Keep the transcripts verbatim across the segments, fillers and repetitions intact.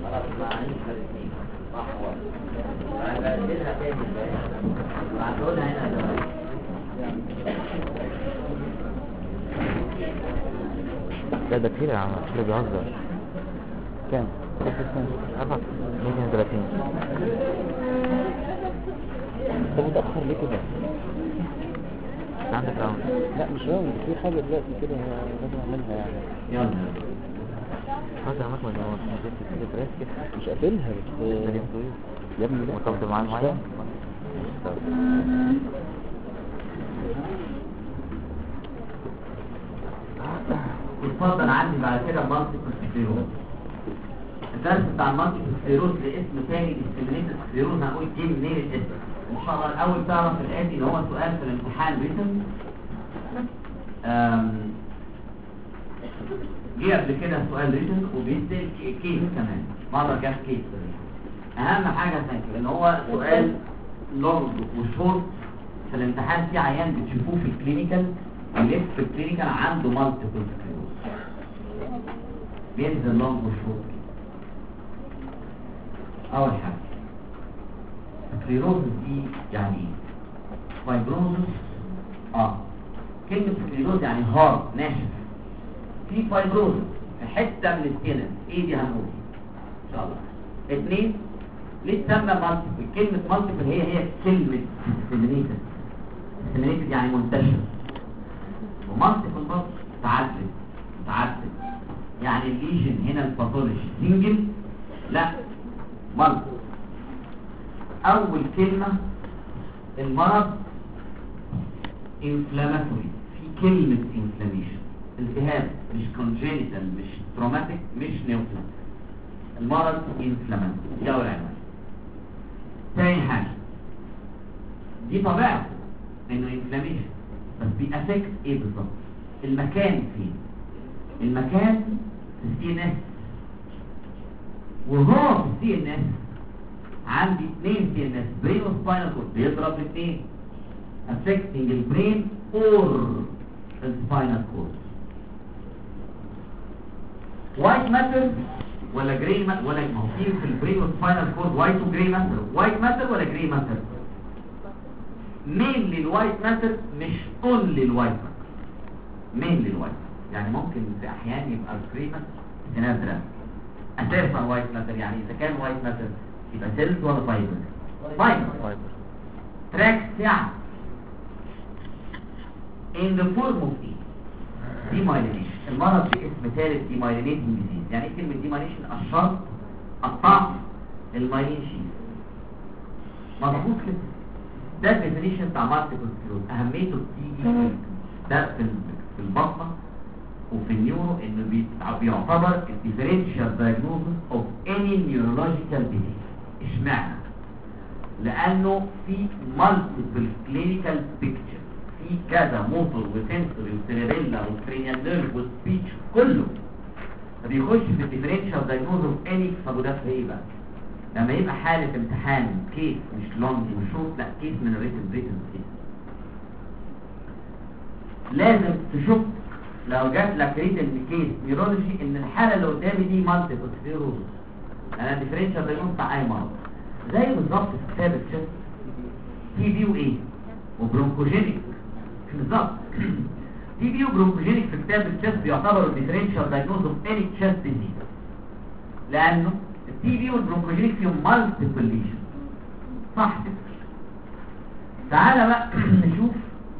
خلاص ما عنديش الاثنين صح ولا انا بديلها تاني بعتولها هنا دلوقتي لا ده كتير يا عم، كده بيهزر. كام؟ أربعة مية وثلاثين. انت متأخر ليه كده؟ عندك راوند؟ لا مش راوند، في حاجة دلوقتي كده لازم اعملها يعني. يلا خلاص يا عمك ما نجمعش نجيب كده براسك. مش قافلها بس ده اليوم طويل. يا ابني لا مرتبط معاه مش معايا؟ فاهم. طب. اتفضل عندي بعد كده مالتيبل سكليروز. الدرس بتاع المالتيبل سكليروز لاسم تاني ديسكريمينيتد سكليروز هنقول جه منين الاسم. ان شاء الله الاول تعرف الاتي ان هو سؤال في الامتحان ريتن. جه قبل كده سؤال ريتن وبيسال كيس كمان مره جاب كيس. اهم حاجه فاكر ان هو سؤال لونج وشورت في الامتحان. في عيان بتشوفوه في الكلينيكال بيلف في الكلينيكال عنده مالتيبل سكليروز بينزل لونج وشورت. اول حاجه سكليروز دي يعني ايه؟ فايبروزس. اه كلمه سكليروز يعني هارد ناشف. في فايبروزس في حته من السكين. ايه دي هنقول ان شاء الله. اثنين ليه تسمى مالتيبل؟ كلمه مالتيبل هي هي كلمه ديسيمينيتد. ديسيمينيتد يعني منتشر، ومالتيبل برضه متعدد. متعدد يعني الليجن هنا الباثولوجي سنجل لا مالتيبل. اول كلمه المرض انفلاماتوري. في كلمه انفلاميشن التهاب، مش كونجينيتال مش تروماتيك مش نيوتن. المرض انفلاماتوري دي اول عنوان. تاني حاجه دي طبيعته انه انفلاميشن بس بيأفكت ايه بالظبط؟ المكان فين؟ المكان في السي ان اس. وهو في السي ان اس عندي اثنين سي ان اس برين وسباينال كورد بيضرب الاثنين affecting البرين اور السباينال كورد. وايت ماتر ولا جراي ماتر ولا ما هو في البرين والسباينال كورد وايت وجراي ماتر. وايت ماتر ولا جراي ماتر؟ مين للوايت ماتر مش اونلي الوايت ماتر. مين للوايت يعني ممكن في احيان يبقى الجراي ماتر نادرا اساسا وايت ماتر. يعني اذا كان وايت ماتر يبقى سيلز ولا فايبر؟ فايبر. تراكس يعني in the form of ايه؟ demyelination. المرض باسم ثالث demyelinating disease. يعني ايه كلمة demyelination؟ الشرط قطعت المايلين شيث. مظبوط كده. ده الديفينيشن بتاع مالتيبل سكليروز. اهميته بتيجي ده في في البطنه وفي النيورو انه بيعتبر الديفرنشال دايجنوستس اوف اني نيورولوجيكال ديزيز. اشمعنى؟ لانه في مالتيبل كلينيكال بيكتشر. في كذا موتور وسنسوري وسيريبيلا وكرينيال نيرف وسبيتش كله بيخش في الديفرنشال دايجنوستس اوف اني. طب ده في ايه بقى؟ لما يبقى حالة امتحان كيس مش لونج وشورت لا كيس من الريتن ريتن كيس لازم تشوف لو جات لك ريتن كيس نيورولوجي ان الحالة اللي قدامي دي مالتيبل سكليروز. انا ديفرنشال دايجنوستس بتاع اي مرض زي بالظبط في كتاب الشيست تي بي وايه وبرونكوجينيك بالظبط. تي بي وبرونكوجينيك في كتاب الشيست بيعتبروا الديفرنشال دايجنوستس اوف اني تشيست ديزيز لانه التي بي والبرونكوجينيك فيهم مالتيبل ليجن. صح كده. تعالى بقى نشوف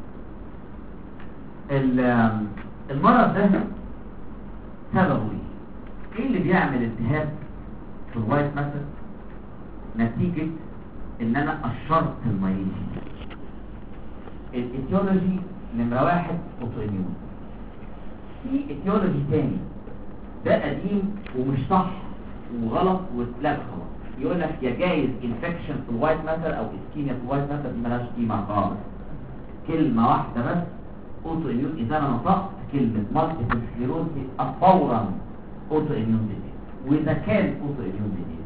المرض ده سببه ايه. ايه اللي بيعمل التهاب في الوايت ماتر نتيجة ان انا قشرت المايلين. الايتيولوجي نمرة واحد اوتوإيميون. في ايتيولوجي تاني ده قديم ومش صح وغلط واتلغى خلاص. يقول لك يا جايز انفكشن في الوايت ماتر او اسكيميا في الوايت ماتر. دي مالهاش قيمه خالص. كلمه واحده بس اوتو اميون. اذا انا نطقت كلمه مالتيبل سكليروز فورا اوتو اميون ديزيز. واذا كان اوتو اميون ديزيز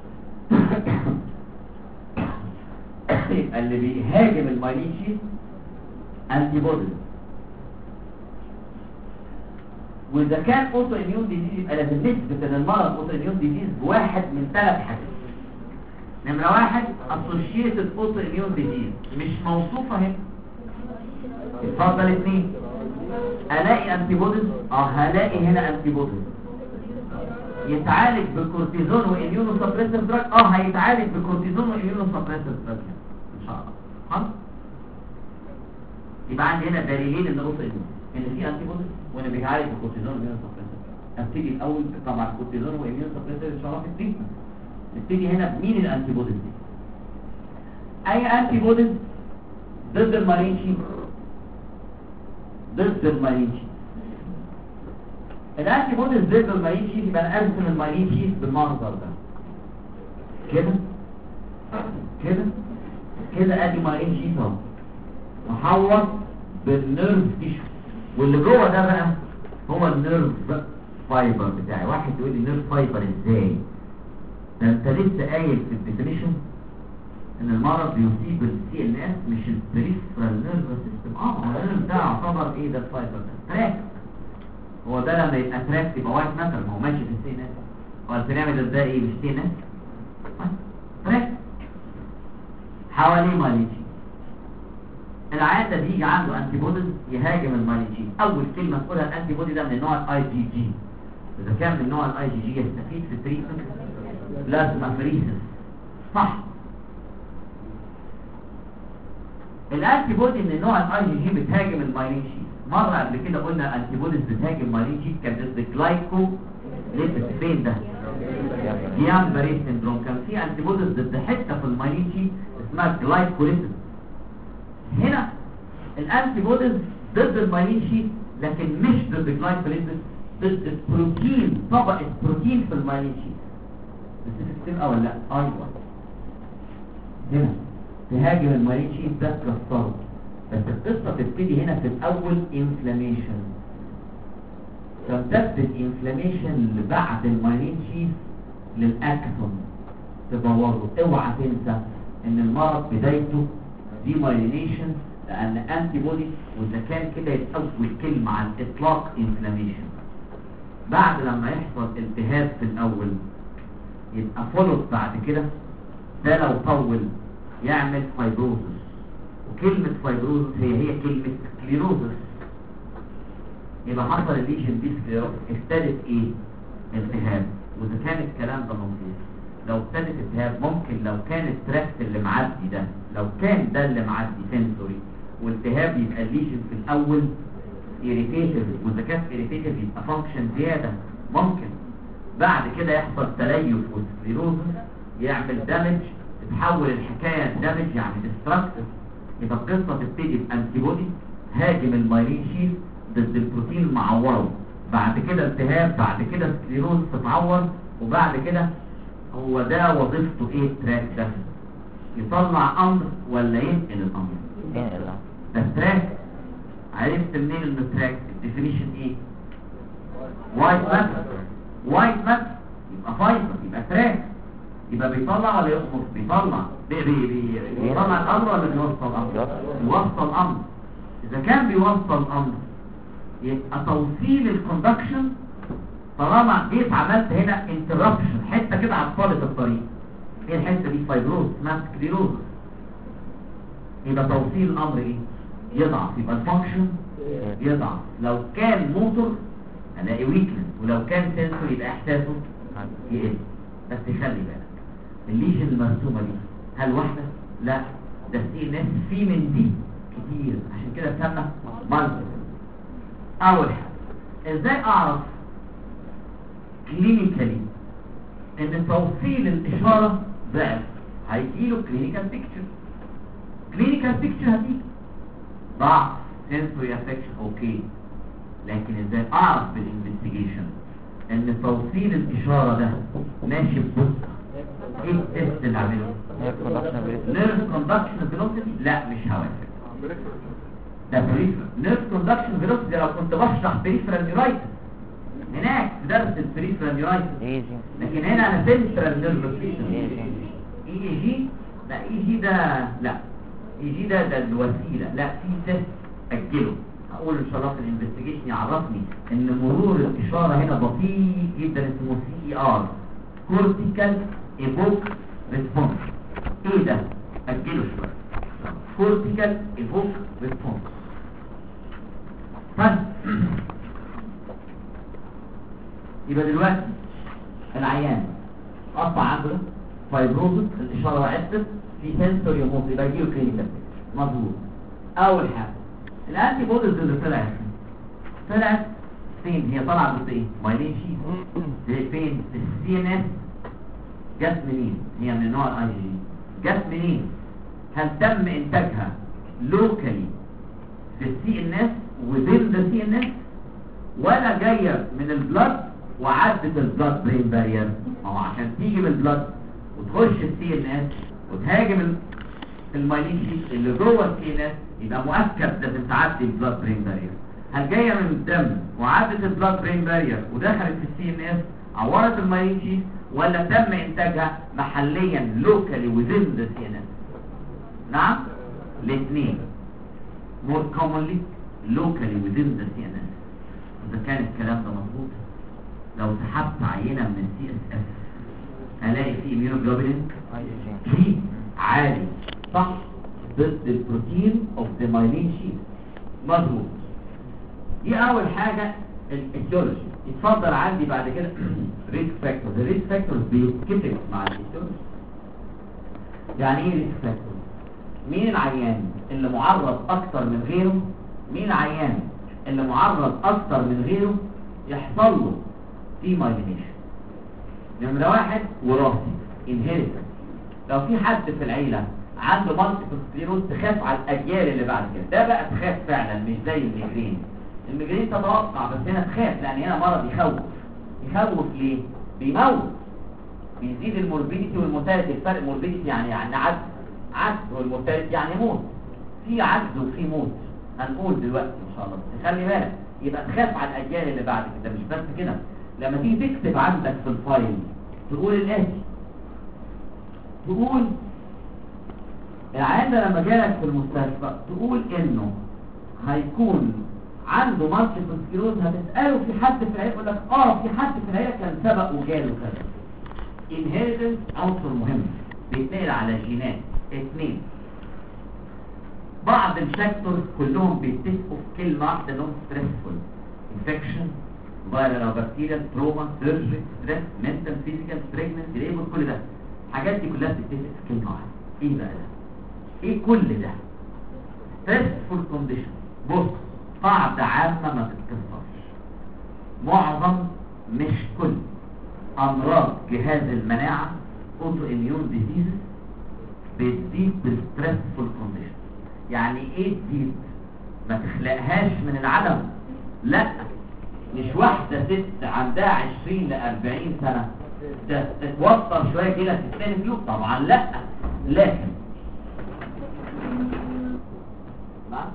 يبقى اللي بيهاجم المايلين شيث انتي بوديز. واذا كان اوتو اميون ديزيز يبقى لازم نثبت ان المرض اوتو اميون ديزيز واحد من ثلاث حاجات. نمره واحد اسوشيتد اوتو اميون ديزيز مش موصوفه هنا. اتفضل اثنين، الاقي انتي بوديز، اه هلاقي هنا انتي بوديز. يتعالج بكورتيزون واميونو سبريسيف دراج، اه هيتعالج بكورتيزون واميونو سبريسيف دراج ان شاء الله. خلاص يبقى عندي هنا دليلين ان اوتو اميون، ان في انتي بوديز وان بيتعالج بكورتيزون واميونو سبريسيف. ابتدي الاول طبعا كورتيزون واميونو سبريسيف ان شاء الله في التريتمنت. نبتدي هنا بمين الانتي بوديز دي؟ اي انتي بوديز ضد المارينشي، ضد المارينشي. الانتي بوديز ضد المارينشي يبقى نقسم المارينشي بالمنظر ده كده كده كده. ادي مارينشي اهو محوط بالنيرف تيشو، واللي جوه ده بقى هو النيرف فايبر بتاعي. واحد يقول لي نيرف فايبر ازاي؟ ده انت لسه قايل في الديفينيشن ان المرض بيصيب السي ان اس مش البريفرال نيرف سيستم. اه هو النيرف ده يعتبر ايه؟ ده الفايبر ده تراك. هو ده لما يبقى تراك يبقى وايت ماتر، ما هو ماشي في السي ان اس. هو البيراميد ده ايه؟ مش سي ان اس تراك حواليه مالينشي. العيان ده بيجي عنده انتي بوديز يهاجم المالينشي. اول كلمه تقولها الانتي بودي ده من النوع الاي جي جي. اذا كان من نوع الاي جي جي يستفيد في التريتمنت بلازما فريسس صح. الانتي بودي من نوع الاي جي جي بتهاجم المايلينشي. مره قبل كده قلنا الانتي بوديز بتهاجم مايلينشي كانت ضد جلايكو ليبيد. فين ده؟ جيان باري سيندروم. كان في انتي بوديز ضد حته في المايلينشي اسمها جلايكو ليبيد. هنا الانتي بوديز ضد المايلينشي لكن مش ضد جلايكو ليبيد، ضد البروتين، طبقه بروتين في المايلينشي. بس او لا ايوه هنا تهاجم المارينشي ده تكسره. بس القصه تبتدي هنا في الاول انفلاميشن، فبتبدا الانفلاميشن اللي بعد المارينشي للاكسون تبوظه. اوعى تنسى ان المرض بدايته دي مايلينيشن لان انتي بودي، واذا كان كده يبقى اول كلمه عن اطلاق انفلاميشن. بعد لما يحصل التهاب في الاول يبقى فولوت بعد كده ده لو طول يعمل فايبروزس. وكلمة فايبروزس هي هي كلمة سكليروزس. يبقى حصل الليجن دي سكليروزس. ابتدت ايه؟ التهاب. واذا كان الكلام ده مظبوط لو ابتدت التهاب ممكن لو كان التراكت اللي معدي ده، لو كان ده اللي معدي سنسوري والتهاب يبقى الليجن في الاول irritative، واذا كانت irritative يبقى فانكشن زيادة. ممكن بعد كده يحصل تليف وسكليروزس يعمل دامج، تتحول الحكاية دامج يعني ديستراكتيف. يبقى القصة تبتدي بانتي بودي هاجم المايلين شيل ضد البروتين المعوره، بعد كده التهاب، بعد كده سكليروز تتعور، وبعد كده هو ده وظيفته ايه التراك ده؟ يطلع امر ولا ينقل الامر؟ ينقل. ده التراك. عرفت منين ان التراك؟ الديفينيشن ايه؟ وايت ماتر. وايت ماتر يبقى فايبر يبقى تراك. يبقى بيطلع ولا يخمص؟ بيطلع. بي بي بي بيطلع الامر ولا بيوصل الامر؟ بيوصل الامر. اذا كان بيوصل الامر يبقى توصيل الكوندكشن. طالما جيت عملت هنا انتربشن حته كده عطلت الطريق، ايه الحته دي؟ فايبروز اسمها سكليروز. يبقى توصيل الامر ايه؟ يضعف. يبقى الفانكشن يضعف. لو كان موتور هلاقي ويكنس، ولو كان سنسور يبقى احساسه يقل. بس خلي بالك الليجن المرسومه دي هل واحده؟ لا، ده في ناس في من دي كتير، عشان كده اتسمى مالتيبل. اول حاجه ازاي اعرف كلينيكالي ان توصيل الاشاره ضعف؟ هيجيله كلينيكال بيكتشر. كلينيكال بيكتشر هتيجي ضعف سنسوري افكشن اوكي، لكن ازاي اعرف بالانفستيجيشن ان توصيل الاشاره ده ماشي ببطء؟ ايه التست اللي عامله؟ نيرف كوندكشن فيلوسيتي. لا مش هوافق، ده بريفرال. نيرف كوندكشن فيلوسيتي لو كنت بشرح بريفرال نيورايتس هناك في درس البريفرال نيورايتس، لكن هنا انا سنترال نيرف سيستم. اي اي جي لا، اي جي ده لا، اي جي ده ده الوسيله. لا في تست اجله هقول ان شاء الله في الانفستيجيشن يعرفني ان مرور الاشاره هنا بطيء جدا اسمه سي اي ار كورتيكال ايفوك ريسبونس. ايه ده؟ اجله شويه. كورتيكال ايفوك ريسبونس. طيب يبقى دلوقتي العيان قطع عنده فايبروزس، الاشاره وقفت في سنسوري موت، يبقى يجيله كلينيكال مظبوط. اول حاجه الانتي بوديز اللي طلعت طلعت فين؟ هي طالعه بس ايه؟ مايلين شيت فين؟ في السي ان اس. جت منين؟ هي من نوع الاي جي. جت منين؟ هل تم انتاجها لوكالي في السي ان اس وذين ذا سي ان اس، ولا جايه من البلد وعدت البلد برين بارير؟ او عشان تيجي من البلد وتخش السي ان اس وتهاجم المايلين شيت اللي جوه السي ان اس، يبقى مؤكد لازم تعدي البلاد برين بارير. هل جايه من الدم وعدت البلاد برين بارير ودخلت في السي ان اس عورت المايلين شيت، ولا تم انتاجها محليا لوكالي وذين ذا سي ان اس؟ نعم الاثنين. مور كومنلي لوكالي وذين ذا سي ان اس. اذا كان الكلام ده مظبوط، لو سحبت عينه من السي اس اس الاقي فيه immunoglobulin جي عالي صح ضد البروتين اوف ذا مايلين شيت. مظبوط. دي اول حاجه الايتيولوجي. يتفضل عندي بعد كده ريسك فاكتورز. الريسك فاكتورز بيتكتب مع الايتيولوجي. يعني ايه ريسك فاكتورز؟ مين العيان اللي معرض اكتر من غيره؟ مين العيان اللي معرض اكتر من غيره يحصل له في مايلينيشن؟ نمره واحد وراثي انهيرتنس. لو في حد في العيله عنده مالتيبل سكليروز تخاف على الاجيال اللي بعد كده. ده بقى تخاف فعلا، مش زي الميجرين. الميجرين تتوقع، بس هنا تخاف لان هنا مرض يخوف. يخوف ليه؟ بيموت، بيزيد الموربيديتي والمورتاليتي. الفرق موربيديتي يعني يعني عجز، عجز، والمورتاليتي يعني موت. في عجز وفي موت هنقول دلوقتي ان شاء الله، بس خلي بالك يبقى تخاف على الاجيال اللي بعد كده. مش بس كده، لما تيجي تكتب عندك في الفايل تقول الاتي، تقول العيان ده لما جالك في المستشفى تقول انه هيكون عنده مالتيبل سكليروز. هتساله في حد في العيله؟ يقول لك اه في حد في العيله كان سبق وجاله كذا. انهيرتنس عنصر مهم بيتنقل على جينات. اثنين، بعض الفاكتورز كلهم بيتفقوا في كلمه واحده انهم ستريسفول. انفكشن، فيرال او بكتيريا، تروما، سيرجري، ستريس، منتال، فيزيكال، بريجننسي، ليبر، كل ده الحاجات دي كلها بتتفق في كلمه واحده. ايه بقى ده؟ ايه كل ده؟ ستريسفول كونديشن. بص، قاعده عامه ما تتكسرش. معظم مش كل امراض جهاز المناعه اوتو اميون ديزيز بتزيد بالستريسفول كونديشن. يعني ايه تزيد؟ ما تخلقهاش من العدم. لا، مش واحده ست عندها عشرين لأربعين سنه تتوتر شويه كده تستلم فلوس. طبعا لا، لكن نعم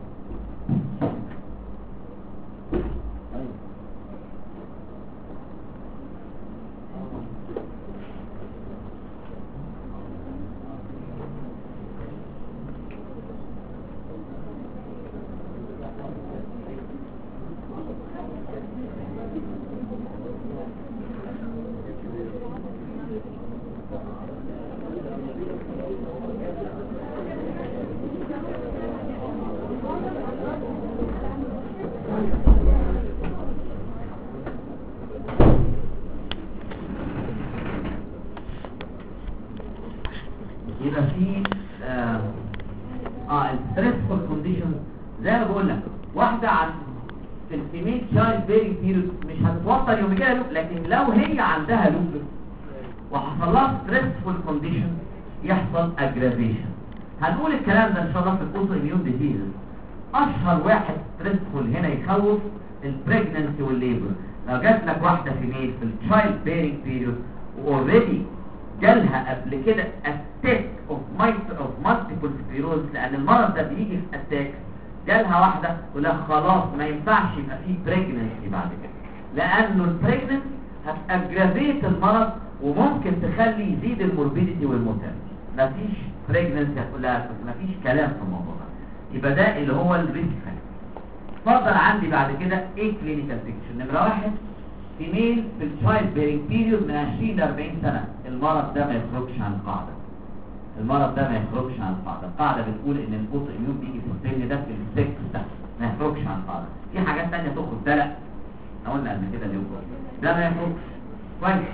يبقى في اه, آه الستريسفول كونديشن زي ما بقول لك. واحده عن في الفيميل تشايلد بيرنج بيريود مش هتتوتر يوم جايه لوب، لكن لو هي عندها لوب وحصل لها ستريسفول كونديشن يحصل اجرافيشن. هنقول الكلام ده ان شاء الله في الاوتو اميون ديزيز. اشهر واحد ستريسفول هنا يخوف البريجننسي والليبر. لو جات لك واحده فيميل في التشايلد بيرنج بيريود واوريدي جالها قبل كده اتاك اوف اوف مالتيبل سكليروز، لان المرض ده بيجي في اتاك. جالها واحده تقول لها خلاص ما ينفعش يبقى فيه بريجننسي بعد كده، لانه البريجننسي هتاجرافيت المرض وممكن تخلي يزيد الموربيديتي والمورتاليتي. مفيش بريجننسي هتقول لها، مفيش كلام في الموضوع ده. يبقى ده اللي هو الريسك فاكتور. اتفضل عندي بعد كده ايه كلينيكال بيكتشر. نمره واحد فيميل في التشايلد بيرنج بيريود من عشرين ل أربعين سنه. المرض ده ما يخرجش عن القاعده، المرض ده ما يخرجش عن القاعده. القاعده بتقول ان الاوتو اميون بيجي في السن ده في السكس ده، ما يخرجش عن القاعده. في حاجات ثانيه تخرج، ده لا، احنا قلنا قبل كده اليوم ده ما يخرجش. كويس.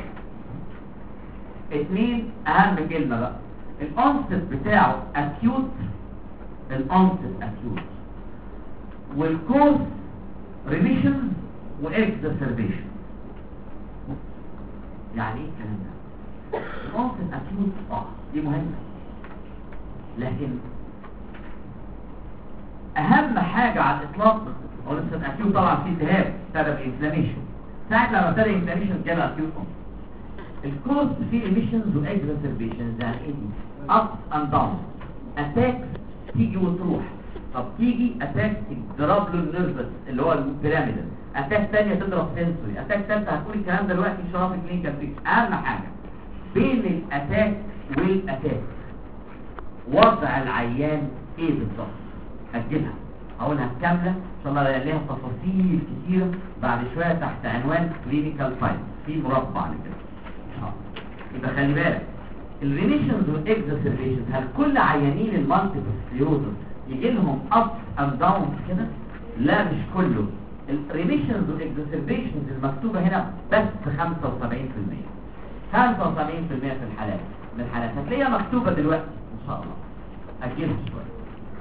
اثنين اهم كلمه بقى، الانست بتاعه اكيوت، الانست اكيوت، والكوز ريميشن واكزاسربيشن. يعني ايه الكلام ده؟ الانست اكيوت اه دي مهمه، لكن اهم حاجه على الاطلاق هو الانست اكيوت. طبعا في التهاب سبب انفلاميشن، ساعه لما ابتدى انفلاميشن جاب اكيوت. الكوز في ايميشنز واكزاسربيشنز. يعني ايه دي؟ اب اند داون، اتاك تيجي وتروح. طب تيجي اتاك تضرب له النيرفس اللي هو البيراميدال، اتاك ثانيه تضرب سنسوري، اتاك ثالثه هتقول الكلام ده دلوقتي ان شاء الله في كلينيكال بيكتشر. اهم حاجه بين الاتاك والاتاك وضع العيان ايه بالظبط؟ هتجيبها هقولها كامله ان شاء الله، ليها تفاصيل كتيره بعد شويه تحت عنوان كلينيكال فايل في مربع لكده. يبقى خلي بالك الريميشنز والاكزاسربيشنز، هل كل عيانين المالتيبل سكليروزس يجي لهم اب اند داون كده؟ لا مش كله. الريميشنز والاكزاسربيشنز المكتوبه هنا بس خمسة وسبعين بالمية، خمسة وسبعين بالمية في الحالات من الحالات هتلاقيها مكتوبه دلوقتي ان شاء الله. اجلها شويه.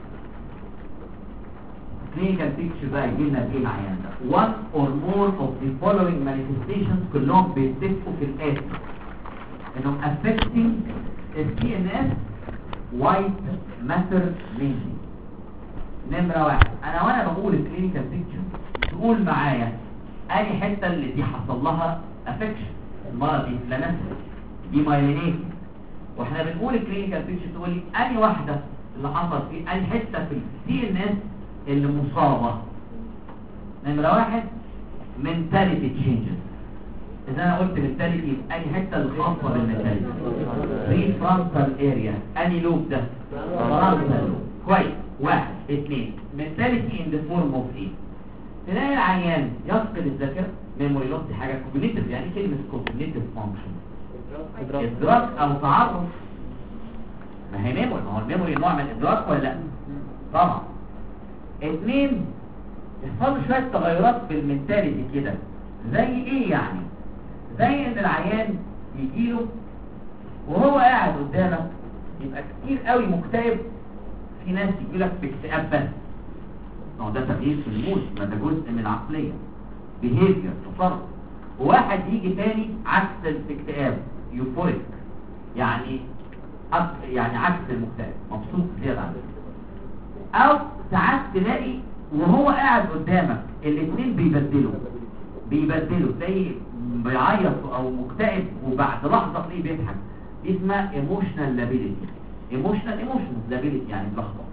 clinical picture بقى يجي لنا ايه العيان ده؟ one or more of the following manifestations كلهم بيتفقوا في الآتي انهم affecting السي ان اس white matter lesion. نمرة واحد، انا وانا بقول الكلينيكال بيكتشر تقول معايا اي حتة اللي دي حصل لها affection، المرض انفلاماتوري دي مايلينيتنج. واحنا بنقول الكلينيكال بيكتشر تقول لي اي واحدة اللي حصل في اي حتة في السي ان اس اللي مصابة. نمرة واحد mentality changes. إذا أنا قلت mentality يبقى أي حتة الخاصة بالmentality prefrontal area. أني لوب ده؟ frontal lobe. كويس. واحد اثنين mentality in the form of ايه؟ تلاقي العيان يفقد الذاكرة memory loss، دي حاجة cognitive. يعني كلمة cognitive function إدراك أو تعرف. ما هي memory، ما هو الميموري نوع من الإدراك ولا لا؟ طبعا. اثنين يحصل شوية تغيرات في المنتاليتي كده. زي ايه يعني؟ زي ان العيان يجيله وهو قاعد قدامك يبقى كتير قوي مكتئب. في ناس يجيلك باكتئاب بس، ما هو ده تغيير في المود، ما ده جزء من العقلية behavior تصرف. وواحد يجي تاني عكس الاكتئاب يوفوريك، يعني يعني عكس المكتئب مبسوط زيادة عنه. او ساعات تلاقي وهو قاعد قدامك الاثنين بيبدلوا بيبدلوا تلاقيه بيعيط او مكتئب وبعد لحظه تلاقيه بيضحك. دي اسمها ايموشنال لابيليتي. ايموشنال ايموشنال لابيليتي يعني بلخبط.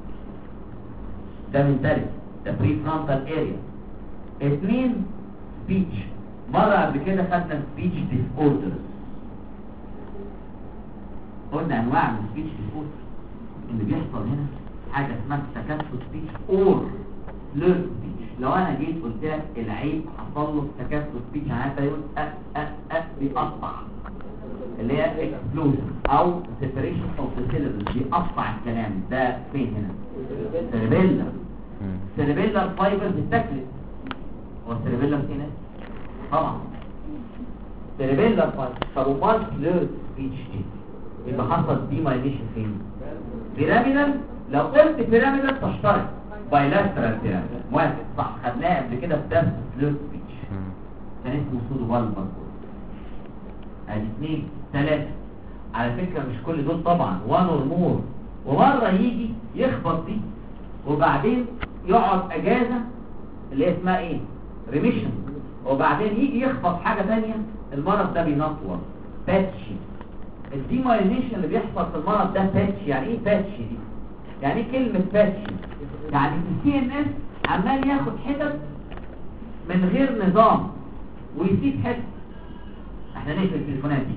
ده منتاليتي، ده بري فرونتال اريا. اثنين سبيتش. مره قبل كده خدنا سبيتش ديس اوردرز، قلنا انواع من سبيتش ديس اوردرز. اللي بيحصل هنا حاجة اسمها تكسر سبيتش اور ليرن سبيتش. لو انا جيت قلت لك العيب حصل له تكسر سبيتش، عارف يقول أ أ أ بيقطع، اللي هي اكسبلوجن او سيبريشن اوف ذا سيلبس، بيقطع الكلام. ده فين هنا؟ سيربيلا. سيربيلا فايبرز اتاكلت. هو السيربيلا هنا طبعا سيربيلا فايبرز. طب ومال ليرن سبيتش دي يبقى حصل دي مايليشن فين؟ بيراميدال. لو قلت بيراميدال تشترك بايلاسترال بيراميدال. موافق صح، خدناها قبل كده في درس سلو سبيتش كان اسمه سودو بالبر. ادي اثنين ثلاثة. على فكرة مش كل دول طبعا، وان اور مور. ومرة يجي يخبط دي وبعدين يقعد اجازة اللي هي اسمها ايه؟ ريميشن. وبعدين يجي يخبط حاجة ثانيه، المرض ده بينطور باتشي. الديمايلينيشن اللي بيحصل في المرض ده باتشي. يعني ايه باتشي دي؟ يعني ايه كلمة باتشي؟ يعني السي ان اس عمال ياخد حتت من غير نظام ويسيب حتت. احنا نقفل التليفونات دي.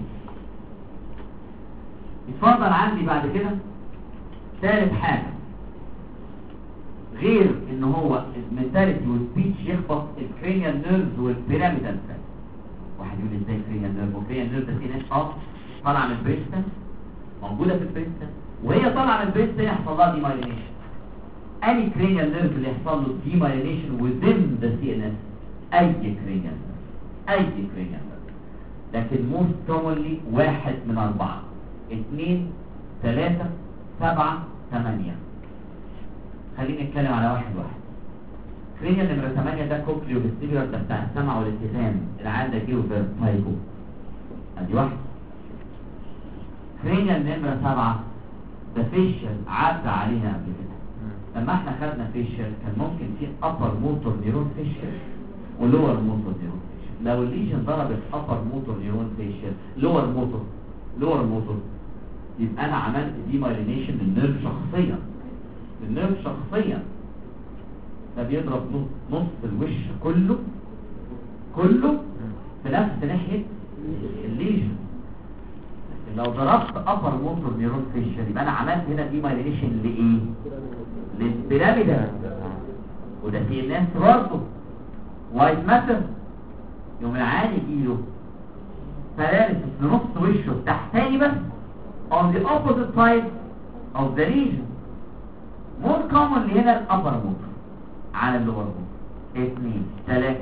اتفضل عندي بعد كده ثالث حاجة غير ان هو المنتاليتي والسبيتش يخبط الكرينيال نيرفز والبيراميدال تراك. واحد يقول ازاي كرينيال نيرف؟ والكرينيال نيرف ده في ناس اه طالعه من البريستم، موجوده في البريستم، وهي طالعه من البريستم يحصل لها ديمايلينيشن. اي كرينيال نيرف اللي يحصل له ديمايلينيشن within the سي ان اس، اي كرينيال نيرف، اي كرينيال نيرف. لكن most commonly واحد من اربعه، اثنين، ثلاثة، سبعة، ثمانية. خلينا نتكلم على واحد واحد. كرينيال نمرة ثمانية ده كوكليو فيستيبولار، ده بتاع السمع والاتزان، العيان ده كيلو فيرتايجو. ادي واحد. كرينيال نمرة سبعة ده فيشل، عدى علينا قبل كده. لما احنا خدنا فيشل كان ممكن في upper motor neuron فيشل ولور موتور نيرون فيشل. لو الليجن ضربت upper motor neuron فيشل لور موتور لور موتور، يبقى انا عملت ديمايلينيشن للنيرف شخصيا، للنيرف شخصيا. ده بيضرب نص الوش كله كله في نفس ناحية الليجن. لو ضربت upper motor neuron فيشل يبقى انا عملت هنا ديمايلينيشن لايه؟ للبيراميدال، وده في الناس برضه وايت ماتر. يوم العادي يجيله باراليسيس لنص وشه تحتاني بس on the opposite side of the region. more commonly هنا الأبر موتور على اللور موتور. اثنين، ثلاثة.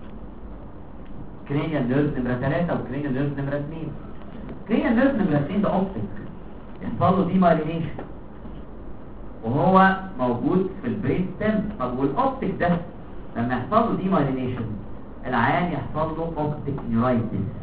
كرينيال نيرف نمرة ثلاثة وكرينيال نيرف نمرة اثنين. كرينيال نيرف نمرة اثنين ده اوبتيك، يحصل له ديمايلينيشن وهو موجود في البرين ستيم. طب والاوبتيك ده لما يحصل له ديمايلينيشن العيان يحصل له اوبتيك نيورايتس،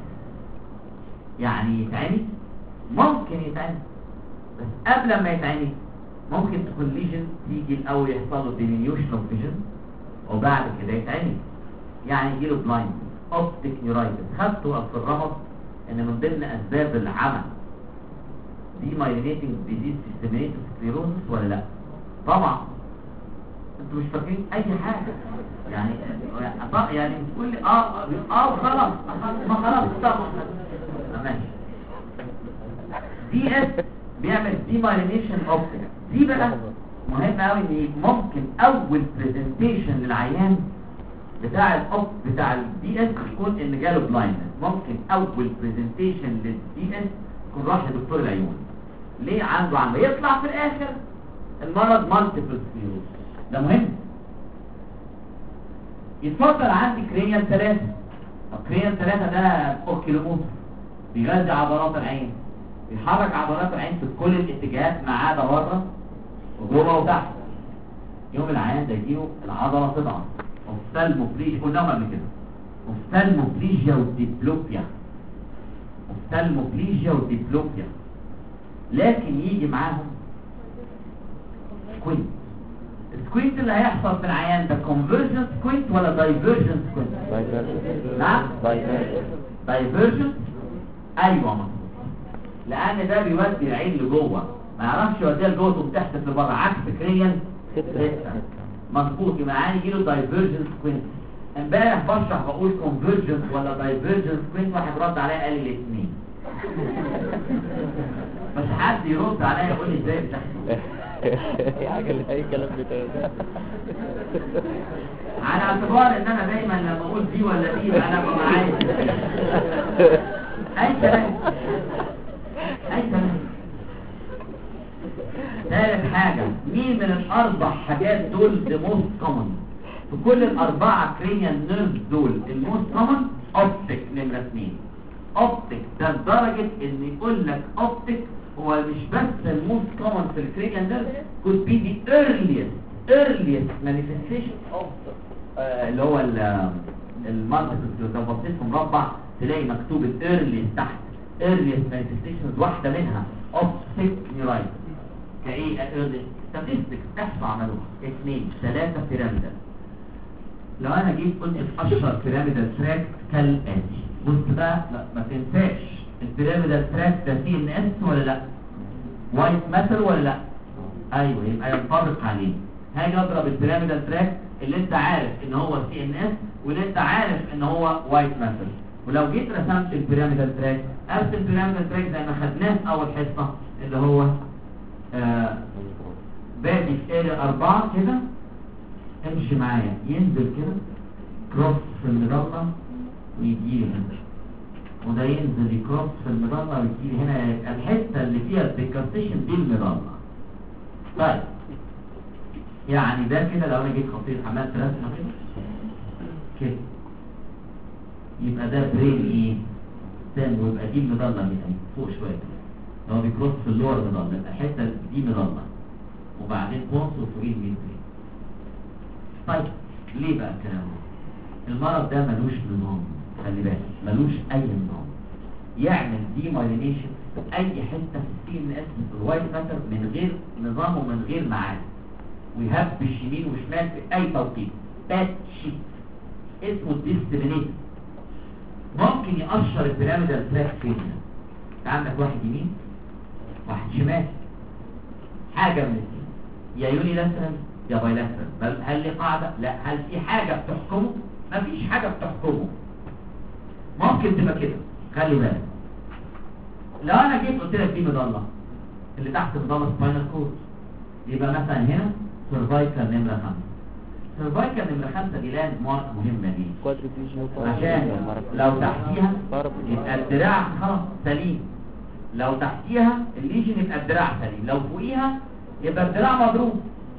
يعني يتعمي، ممكن يتعمي، بس قبل ما يتعمي ممكن تكون ليجن تيجي الاول يحصل له ديمينيوشن اوف فيجن وبعد كده يتعمي، يعني يجي له بلايند اوبتيك نيورايتس. خدته في الرمض ان من ضمن اسباب العمى ديمايلينيتنج ديزيز سيستميتيك سكليروزس ولا لا؟ طبعا انتوا مش فاكرين اي حاجه يعني. يعني تقول لي اه اه خلاص ما خلاص طبعا ماشي. دي اس بيعمل ديمايلينيشن اوبتيك. دي بقى مهم قوي ان ممكن اول برزنتيشن للعيان بتاع الاوب بتاع الدي اس يكون ان جاله بلايندنس. ممكن اول برزنتيشن للدي اس يكون راح لدكتور العيون. ليه عنده عمى؟ يطلع في الاخر المرض مالتيبل سكليروز. ده مهم. يتفضل عندي كرينيال ثلاثة. طب كرينيال ثلاثة ده اوكيلوموتر، بيغذي عضلات العين، بيحرك عضلات العين في كل الاتجاهات ما عدا بره وجوه وتحت. يوم العيان ده يجيله العضله تضعف، اوفتالموبليجيا قلناهم قبل كده، اوفتالموبليجيا والديبلوبيا، اوفتالموبليجيا والديبلوبيا. لكن يجي معاهم سكوينت. السكوينت اللي هيحصل في العيان ده كونفرجنت سكوينت ولا دايفرجنت سكوينت؟ نعم دايفرجنت. ايوه مظبوط، لان ده بيودي العين لجوه، ما يعرفش يوديها لجوه تقوم تحت لبره، عكس كريال ستة. مظبوط. يبقى العين يجيله دايفرجنت سكوينت. امبارح بشرح بقول كونفرجنت ولا دايفرجنت سكوينت، واحد رد عليا قال لي الاثنين. بس حد يرد عليا يقول لي ازاي بتحصل ايه حاجه اللي اي كلام بتاعه على اعتبار ان انا دايما لما اقول دي ولا دي انا ببقى معايا اي كلام اي كلام. ثالث حاجه، مين من الاربع حاجات دول the most common في كل الاربعه كرينيال نيرف دول؟ الموست كومن اوبتيك نمره اثنين. اوبتيك ده لدرجه ان يقول لك اوبتيك هو مش بس الموست كومن في الكرينيال نيرف، could be the earliest earliest manifestation of آه اللي هو المالتيبل. لو بصيت في مربع تلاقي مكتوب earliest تحت earliest manifestations، واحده منها اوبتيك نيورايتس. كايه earliest statistics تحصى عملوها اثنين ثلاثة بيراميدال. لو انا جيت قلت في اشهر بيراميدال تراك كالاتي، بص بقى لا ما تنساش البيراميدال تراك ده سي ان اس ولا لا؟ وايت ماتر ولا لا؟ ايوه، يبقى ينطبق عليه. هاجي اضرب البيراميدال تراك اللي انت عارف ان هو سي ان اس واللي انت عارف ان هو وايت ماتر. ولو جيت رسمت البيراميدال تراك، ارسم البيراميدال تراك زي ما خدناه في اول حصه اللي هو آه بادي في اريا اربعة كده، امشي معايا، ينزل كده كروس في المظلة ويجيلي هنا، وده ينزل يكروس في المظلة ويجيلي هنا، يبقى الحتة اللي فيها الديكارتيشن دي المظلة. طيب يعني ده كده لو انا جيت خطيط عملت رسمة كده كده، يبقى ده برين ايه؟ ستام، ويبقى دي المظلة دي فوق شوية كده، لو بيكروس في اللور مظلة يبقى الحتة دي مظلة، وبعدين بونس وفوقيه الميد برين. طيب ليه بقى الكلام ده؟ المرض ده ملوش نظام، خلي بالك ملوش اي نظام، يعمل دي مايلينيشن في اي حته في السي ان اس في الوايت ماتر من غير نظام ومن غير ميعاد، ويهبش يمين وشمال في اي توقيت. باد شيت اسمه ديستريمينيت، ممكن يقشر البيراميدال تراك فين؟ عندك واحد يمين واحد شمال، حاجه من الاثنين، يا يوني لاترال يا بايلاترال. بل هل لي قاعده؟ لا. هل في حاجه بتحكمه؟ مفيش حاجه بتحكمه. ممكن تبقى كده، خلي بالك. لو انا جيت قلت لك دي مظله اللي تحت مظله سباينال كورد، يبقى مثلا هنا سيرفايكال نمره خمسة. سيرفايكال نمره خمسة دي لاند مارك مهمه دي، عشان لو تحتيها يبقى الدراع خلاص سليم، لو تحتيها الليجن يبقى الدراع سليم، لو فوقيها يبقى الدراع مضروب.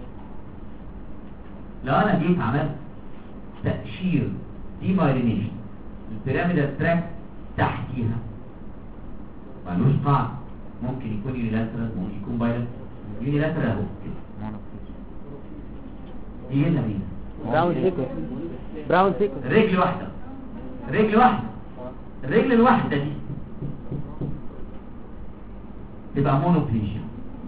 لو انا جيت عملت تأشير دي مايلينيشن البيراميدال تراك تحتيها، مالوش قاعدة، ممكن يكون يونيلاترال ممكن يكون بايلاترال. يونيلاترال اهو كده يجي لنا مين؟ براون سيكوس، براون سيكوس، رجل واحدة، رجل واحدة، الرجل الواحدة دي تبقى مونوبليجيا.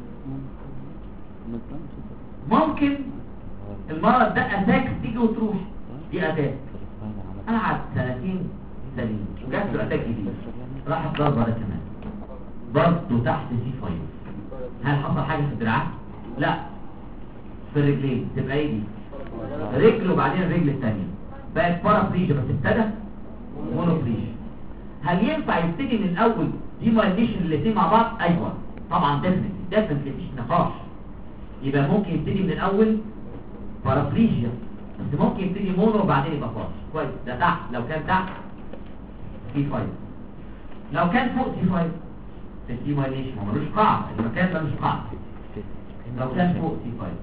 ممكن المرض ده اتاك تيجي وتروح، دي اتاك. انا قعدت سنتين سليم وجات له اتاك جديد، راحت ضربه ده كمان برضه تحت سي خمسة. هل حصل حاجه في الدراعات؟ لا. في الرجلين تبقى ايه دي؟ رجل وبعدين الرجل الثانيه بقت بارابليجيا، بس ابتدى مونوبليجيا. هل ينفع يبتدي من الاول دي مايليشن الاثنين مع بعض؟ ايوه طبعا، ديفنتلي ديفنتلي مفيش نقاش. يبقى ممكن يبتدي من الاول بارابليجيا، بس ممكن يبتدي مونو وبعدين يبقى فاضي. كويس، ده تحت. لو كان تحت سي خمسة، لو كان فوق سي خمسة الدي مايليشن ملوش قاعده، المكان ملوش قاعده. لو كان فوق سي خمسة،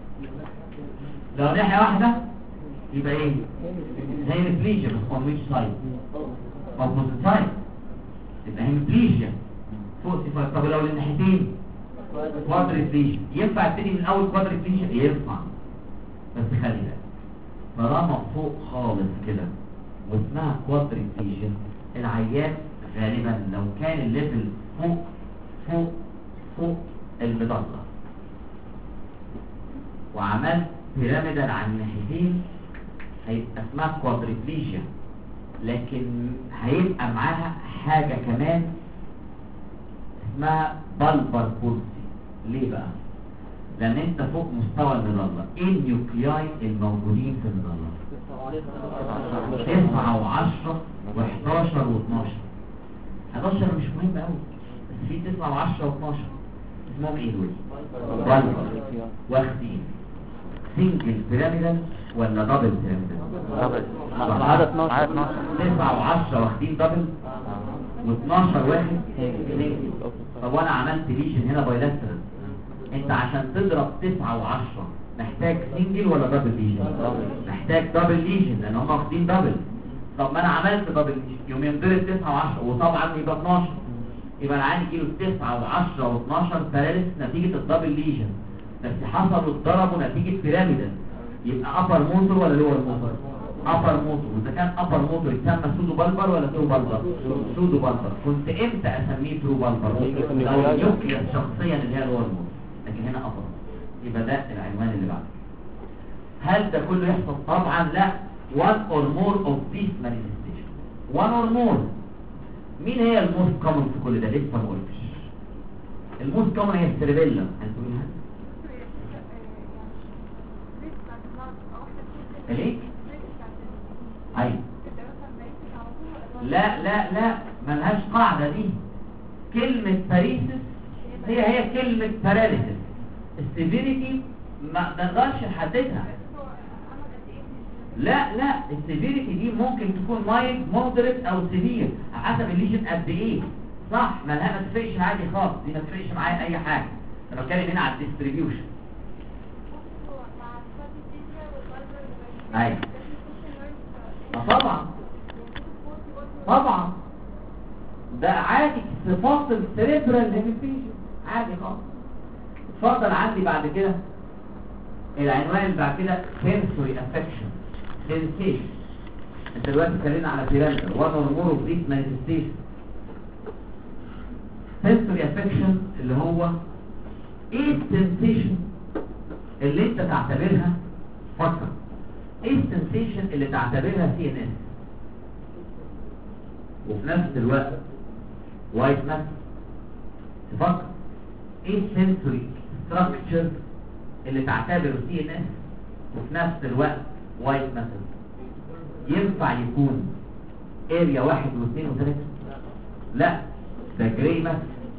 لو ناحيه واحده يبقى ايه؟ هيميبليجيا، بس اون ويتش سايد؟ اوبوزيت سايد، يبقى هيميبليجيا فوق سي خمسة. طب لو الناحيتين كوادريبليجيا، ينفع يبتدي من اول كوادريبليجيا؟ ينفع، بس خلي بالك طالما فوق خالص كده واسمها كوادريبليجيا، العيان غالبا لو كان الليفل فوق فوق فوق المظله وعملت بيراميدال على الناحيتين هيبقى اسمها كوادريبليجيا، لكن هيبقى معاها حاجه كمان اسمها بالبر بولسي. ليه بقى؟ لان انت فوق مستوى المظله. ايه النيوكلياي الموجودين في المظله؟ تسعة وعشرة وحداشر واثناشر. حداشر مش مهم قوي، بس في تسعة وعشرة واثناشر اسمهم ايه دول؟ بالبر. واخدين سنجل بيراميدال ولا دبل بيراميدال؟ دبل. عدد اتناشر. تسعة وعشرة واخدين دبل واثناشر واحد سنجل. طب وانا عملت ليجن هنا بايلاترال، انت عشان تضرب تسعة وعشرة محتاج سنجل ولا دبل ليجن؟ محتاج دبل ليجن لان هم واخدين دبل. طب ما انا عملت دبل ليجن يوم ينضرب تسعة وعشرة، وطبعا يبقى اتناشر، يبقى انا عندي كيلو تسعة وعشرة واتناشر باراليس نتيجة الدبل ليجن، بس حصلوا اتضربوا نتيجة بيراميدال. يبقى ابر موتور ولا لور موتور؟ ابر موتور. واذا كان ابر موتور يسمى سودو بالبر ولا ترو بالبر؟ سودو بالبر. كنت امتى اسميه ترو بالبر؟ لو النيوكليس شخصيا اللي هي لور موتور، لكن هنا ابر. يبقى ده العنوان اللي بعده. هل ده كله يحصل؟ طبعا لا. one or more of these manifestation. one or more. مين هي الموست كومن في كل ده؟ لسه ما قلتش. الموست كومن هي السيربيلا. هتقولها ليه؟ ايوه. لا لا لا، ملهاش قاعده دي. كلمه باريسيس هي هي كلمه باراليسيس. السيفيريتي ما نقدرش نحددها. لا لا السيفيريتي دي ممكن تكون مايلد مودريت او سيفير على حسب الليجن قد ايه. صح، ما لها ما تفرقش معايا دي خالص، دي ما تفرقش معايا اي حاجه. انا بتكلم هنا على الديستريبيوشن. ايوه طبعا طبعا ده عادي في فاصل سيريبرال هيميفيجن عادي خالص. اتفضل عندي بعد كده العنوان اللي بعد كده sensory affection sensation. انت دلوقتي اتكلمنا على بيرانتال one or more of these manifestations. sensory affection اللي هو ايه السنسيشن اللي انت تعتبرها فكر ايه السنسيشن اللي تعتبرها سي ان اس وفي نفس الوقت وايت ماتر. تفكر ايه السنسوري ستراكشر اللي تعتبره سي ان اس وفي نفس الوقت وايت ماتر. ينفع يكون اريا واحد واثنين وثلاثة؟ لا ده جراي ماتر.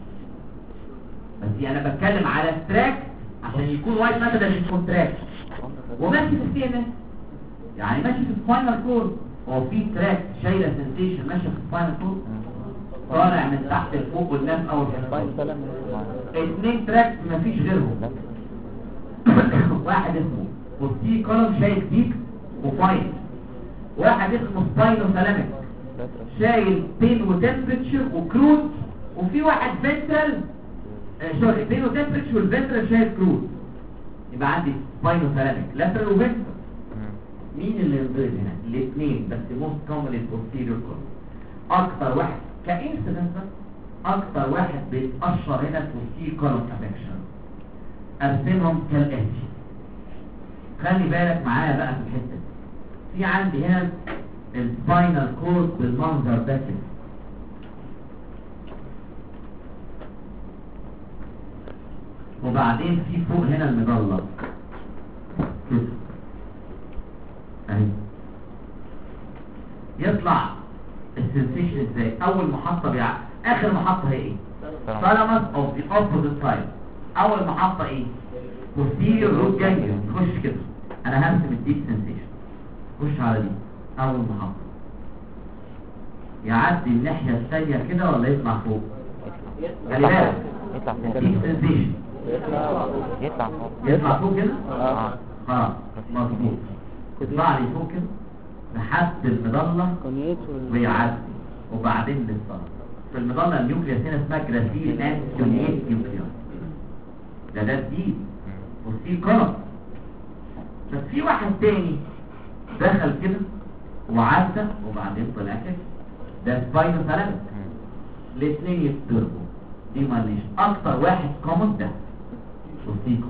بس انا بتكلم على تراك عشان يكون وايت ماتر ده مش يكون تراك وماشي في السي ان اس يعني ماشي في السباينال كورد. هو في تراك شايله سنسيشن ماشي في السباينال كورد طالع من تحت لفوق والناس اول كده اثنين تراك مفيش غيرهم. واحد اسمه بوستي كولوم شايل ديك وفاين، واحد اسمه سباينو ثالاميك شايل بين وتمبريتشر وكرود، وفي واحد فنترال سوري بين وتمبريتشر والفنترال شايل كرود. يبقى عندي سباينو ثالاميك لاترال وفنترال. مين اللي ينضرب هنا؟ الاثنين بس موست كومن البوستيريور كولوم. اكتر واحد كإنسيدنس اكتر واحد بيتأشر هنا البوستيريور كولوم افكشن. ارسمهم كالاتي. خلي بالك معايا بقى في الحته دي. في عندي هنا السباينال كورد بالمنظر ده كده. وبعدين في فوق هنا المظله كده اهي. يطلع السنسيشن ازاي؟ اول محطه بيع اخر محطه هي ايه؟ ثالاموس اوف ذا اوبوزيت سايد. اول محطه ايه؟ posterior root ganglion. خش كده انا هرسم الديب سنسيشن. خش على دي اول محطه. يعدي الناحيه الثانيه كده ولا يطلع فوق؟ خلي بالك يطلع فوق الديب سنسيشن يطلع فوق يطلع فوق كده اه اه مظبوط. يطلع لي فوق كده لحد المظله ويعدي وبعدين للصدر. في المظله النيوكليوس هنا اسمها جراسيل انتيونيت نيوكليوس. ده ده الديب وفي كولوم. بس في واحد تاني دخل كده وعدى وبعدين طلع كده. ده سباينو ثالاميك. الاثنين يتضربوا. دي ماليش اكتر واحد كومن ده وفيكم.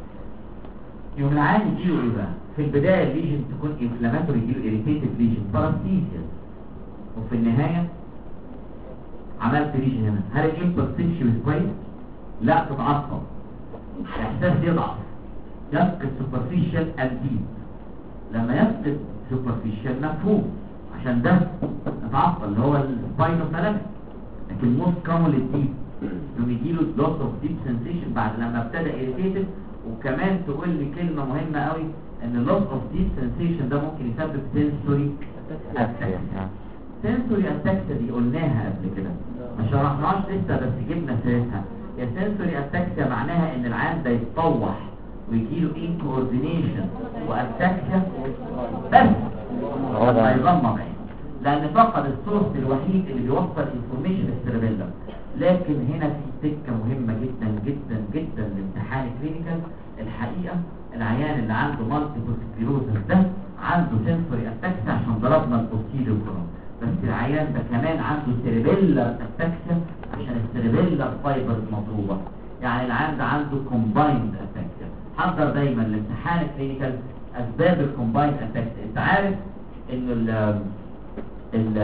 يوم العادي يجيله ايه بقى؟ في البدايه الليجن تكون انفلاماتوري، يجيله اريتيتيف ليجن باراسيتيس، وفي النهايه عملت ليجن هنا. هل الامبلس تمشي كويس؟ لا تتعصب، احساس يضعف، يفقد سوبرفيشال انديد. لما يفقد سوبرفيشال مفهوم عشان ده اتعصب اللي هو السباينو ثالاميك. لكن موست كومن للديب يوم يجيله لوس اوف ديب سنسيشن بعد لما ابتدى اريتيتيف. وكمان تقول لي كلمه مهمه قوي ان اللوس اوف ديب سنسيشن ده ممكن يسبب سنسوري اتاكسيا. سنسوري اتاكسيا دي قلناها قبل كده ما شرحناش لسه بس جبنا سيرتها. يا سنسوري اتاكسيا معناها ان العيان ده يتطوح ويجيله انكوردينيشن واتاكسيا بس لما يغمض عين، لان فقد السورس الوحيد اللي بيوصل انفورميشن السيربيلم. لكن هنا في سكه مهمه جدا جدا جدا لامتحان كلينيكال. الحقيقه العيان اللي عنده مالتيبل سكليروزس ده عنده سنسوري اتاكسيا عشان ضربنا البوستيريور كولوم، بس العيان ده كمان عنده سيربيلر اتاكسيا عشان السيربيلر فايبرز مضروبه. يعني العيان ده عنده كومبايند اتاكسيا. حضر دايما الامتحان كلينيكال اسباب الكومبايند اتاكسيا. انت عارف ان ال ال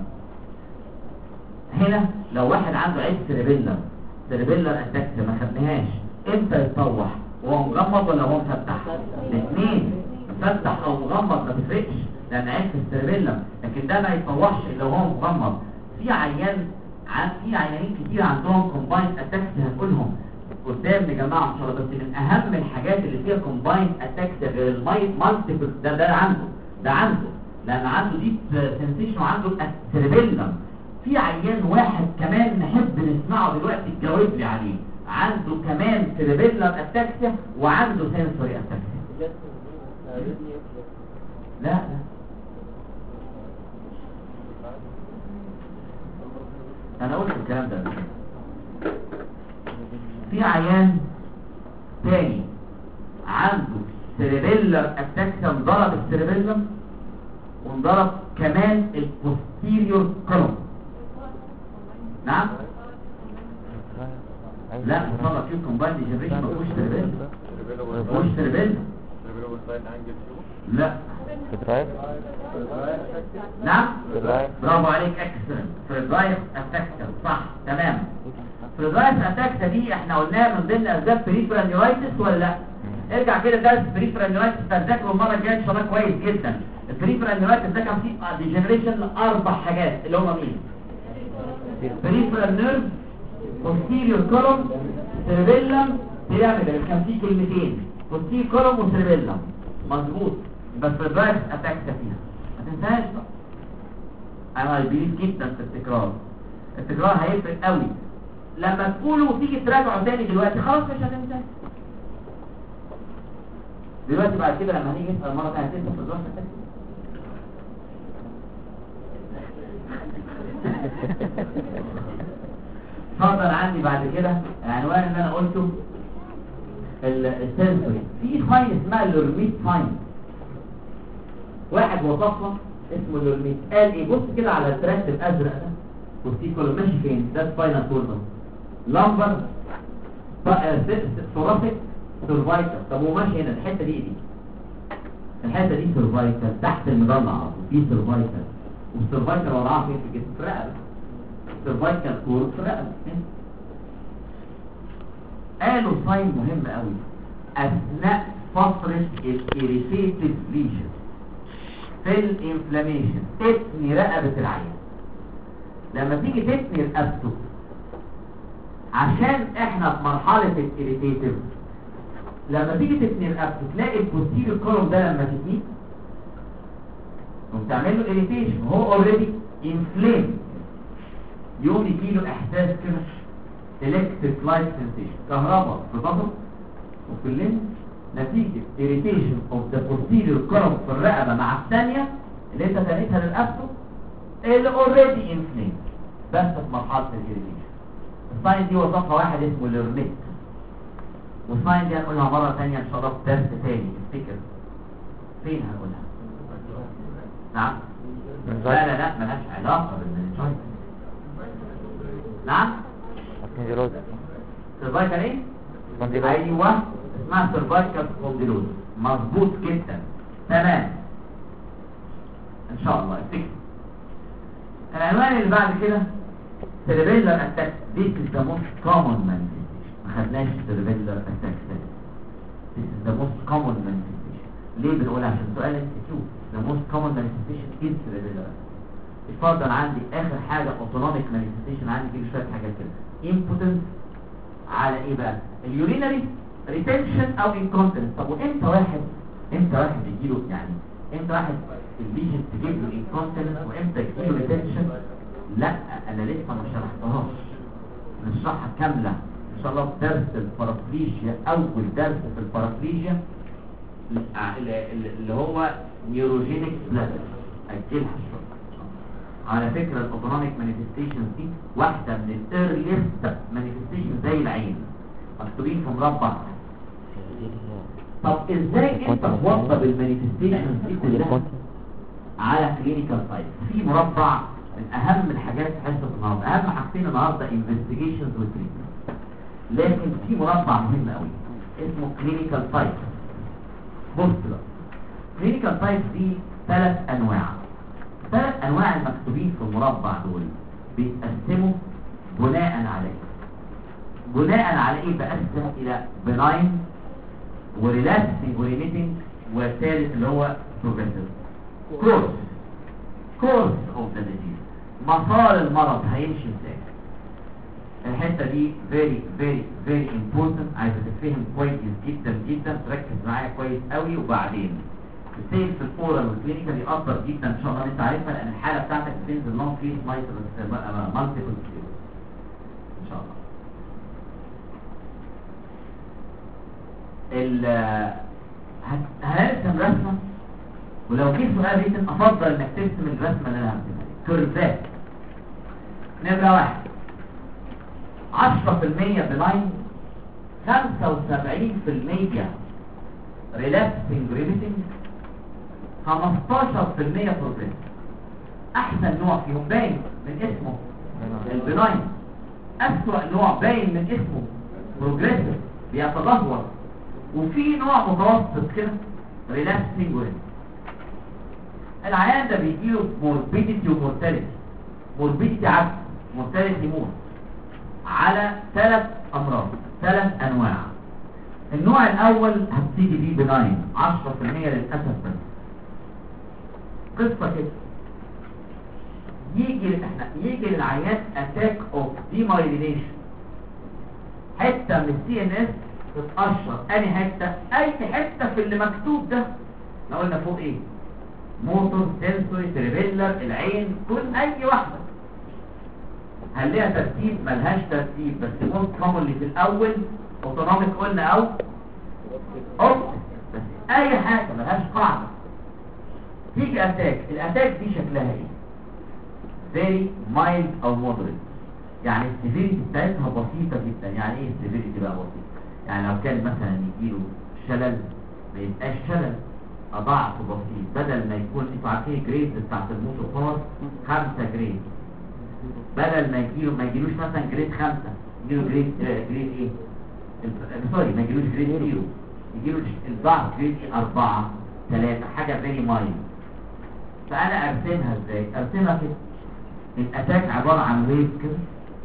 هنا لو واحد عنده عيب سيربيلر سيربيلر اتاكسيا ما خدناهاش، امتى يتطوح؟ وهو مغمض ولا هو مفتح؟ الاثنين، مفتح او مغمض ما تفرقش لان عيب في السيربيلم. لكن ده ما يتطوحش الا وهو مغمض. في عيان عن في عيانين كتير عندهم كومبايند اتاكسيا هنقولهم قدام يا جماعه ان شاء الله. بس من اهم الحاجات اللي فيها كومبايند اتاكسيا غير المايت مالتيبل ده ده عنده ده عنده، لان عنده ديب سنسيشن وعنده السيربيلم. في عيان واحد كمان نحب نسمعه دلوقتي تجاوب لي عليه، عنده كمان سيربيلم اتاكسيا وعنده سنسوري اتاكسيا. لا لا انا قلت الكلام ده. في عيان تاني عنده سيربيلم اتاكسيا، انضرب السيربيلم وانضرب كمان البوستيريور كولوم. نعم لا مصاب فيه كومبايند جنريشن، ما فيهوش سيربيلم، ما فيهوش سيربيلم. لا في درايف. نعم درايف. برافو عليك، اكسلنت. فريدرايف اتاكسيا صح تمام. فريدرايف اتاكسيا دي احنا قلناها من ضمن اسباب بريفرال نيورايتس ولا لا؟ ارجع كده درس بريفرال نيورايتس تذاكره المره الجايه ان شاء الله كويس جدا. البريفرال نيورايتس ده كان فيه ديجنريشن لاربع حاجات اللي هم مين؟ بريفرال نيرف، posterior column، cerebellum، pyramidal. كان فيه كلمتين posterior column وcerebellum مظبوط. بس الرايت اتاكسيا فيها ما تنساهاش بقى. انا بيليف جدا في التكرار، التكرار هيفرق قوي. لما تقولوا وتيجي تراجعوا تاني دلوقتي خلاص مش هتنساه. دلوقتي بعد كده لما هنيجي نسال مره ثانيه هتنسى في الرايت اتاكسيا. اتفضل. عندي بعد كده العنوان اللي انا قلته السنسوري. في ساين اسمها اللورميت ساين. واحد وصفها اسمه اللورميت، قال ايه؟ بص كده على التراكت الازرق ده، بصي كله ماشي فين؟ ده سباينال كورد لامبر ثوراسيك سيرفايكال. طب هو ماشي هنا الحته دي دي الحته دي سيرفايكال تحت المضلع على طول، في سيرفايكال، والسيرفايكال وضعها فين في الجسم؟ في الرقبه. سيرفايكال كورد في الرقبه. قالوا ساين مهم قوي اثناء فتره الاريتيتيف ليجن في الانفلاميشن. تثني رقبه العيان لما تيجي تثني رقبته، عشان احنا في مرحله الاريتيتيف. لما تيجي تثني رقبته تلاقي البوستيريور كولوم ده لما تثنيه وتعمل له اريتيشن وهو اوريدي انفليم، يوم يجي له احساس كده electric light sensation، كهرباء في ظهره وفي الليل نتيجة irritation of the posterior column في الرقبة مع الثانية اللي انت ثانيتها للأسفل اللي already inflamed، بس في مرحلة الirritation. الساين دي وظفها واحد اسمه ليرميت، والساين دي هنقولها مرة ثانية ان شاء الله في درس ثاني. افتكر فين هنقولها؟ نعم لا لا لا ملهاش علاقة بالمنشايت. نعم سبونديلوز. سيرفايكال ايه؟ سبونديلوز. ايوه اسمها سيرفايكال سبونديلوز. مظبوط جدا تمام ان شاء الله. افتكر العنوان اللي بعد كده cerebellar attack. This is the most common manifestation. ما خدناش cerebellar attack. This is the most common manifestation. ليه بنقولها؟ عشان سؤال ام سي كيو. The most common manifestation is cerebellar attack. اتفضل. عندي اخر حاجه autonomic manifestation. عندي كده شويه حاجات كده. impotence على ايه بقى؟ اليورينري retention او incontinence. طب وامتى واحد امتى واحد بيجيله يعني امتى واحد الليجن تجيب له incontinence وامتى يجيله retention؟ لا انا لسه ما شرحتهاش، نشرحها كامله ان شاء الله في درس البارافليجيا. اول درس في البارافليجيا اللي هو نيوروجينيك بلادر، اجلها شويه. على فكرة الاوتونوميك مانيفستيشنز دي واحدة من الايرليست مانيفستيشن زي العين، مكتوبين في مربع. طب ازاي انت توصل المانيفستيشنز دي كلها على كلينيكال سايت؟ في مربع من اهم الحاجات في حصة النهارده، اهم حاجتين النهارده انفستيجيشنز وتريتمنت، لكن في مربع مهم قوي اسمه كلينيكال سايت. بص بقى، كلينيكال سايت دي ثلاث انواع. ثلاث انواع المكتوبين في المربع دول بيتقسموا بناء على ايه؟ بناء على ايه بقسم الى بناين وريلاسنج وريميتنج، والثالث اللي هو بروجريسيف. كورس كورس اوف ذا ديزيز، مسار المرض هيمشي ازاي. الحته دي فيري فيري فيري امبورتنت، عايزه تفهم كويس جدا جدا، تركز معايا كويس قوي. وبعدين السيل في الاورال والكلينيكال يأثر جدا ان شاء الله انت عارفها، لان الحاله بتاعتك بتنزل نون فيس مالتيبل سكليروز ان شاء الله. ال هنرسم رسمه، ولو جه سؤال ريتن افضل انك ترسم الرسمه اللي انا هرسمها دي كيرفات. نمره واحد عشرة في المية بلاين، خمسة وسبعين في المية ريلابسنج ريبيتنج، خمستاشر في المية بروجريس. احسن نوع فيهم باين من اسمه البلاين، اسوأ نوع باين من اسمه بروجريسيف بيتدهور، وفي نوع متوسط كده ريلابسنج ريبيتنج. العيان ده بيجيله موربيديتي ومورتاليتي. موربيديتي عكس مورتاليتي موت على ثلاث امراض، ثلاث انواع. النوع الاول هبتدي بيه بناين عشرة في المية للاسف بس. قصه كده يجي احنا يجي للعيان اتاك اوف ديمايلينيشن، حته من السي ان اس تتقشر. انهي حته؟ اي حته في اللي مكتوب ده. احنا قلنا فوق ايه؟ موتور، سنسوري، سيريبيلر، العين، كل اي واحده. هل ليها ترتيب؟ ملهاش ترتيب، بس موست كومنلي في الاول اوتونوميك قلنا او اوبت، بس اي حاجه ملهاش قاعده. تيجي اتاك، الاتاك دي شكلها ايه؟ فيري مايلد او مودريت، يعني السيفيريتي بتاعتها بسيطه جدا. يعني ايه السيفيريتي بقى بسيطه؟ يعني لو كان مثلا يجيله شلل ما يبقاش شلل، ضعف بسيط، بدل ما يكون انتوا عارفين الجريد بتاعت الموتور باور خمسة جريد، بدل ما يجيله ما يجيلوش مثلا جريد خمسة يجيله جريد آه جريد ايه؟ سوري ما يجيلوش جريد زيرو، يجيله الضعف جريد أربعة ثلاثة، حاجة فيري مايل. فأنا أرسمها ازاي؟ أرسمها كده. الأتاك عبارة عن ويف كده،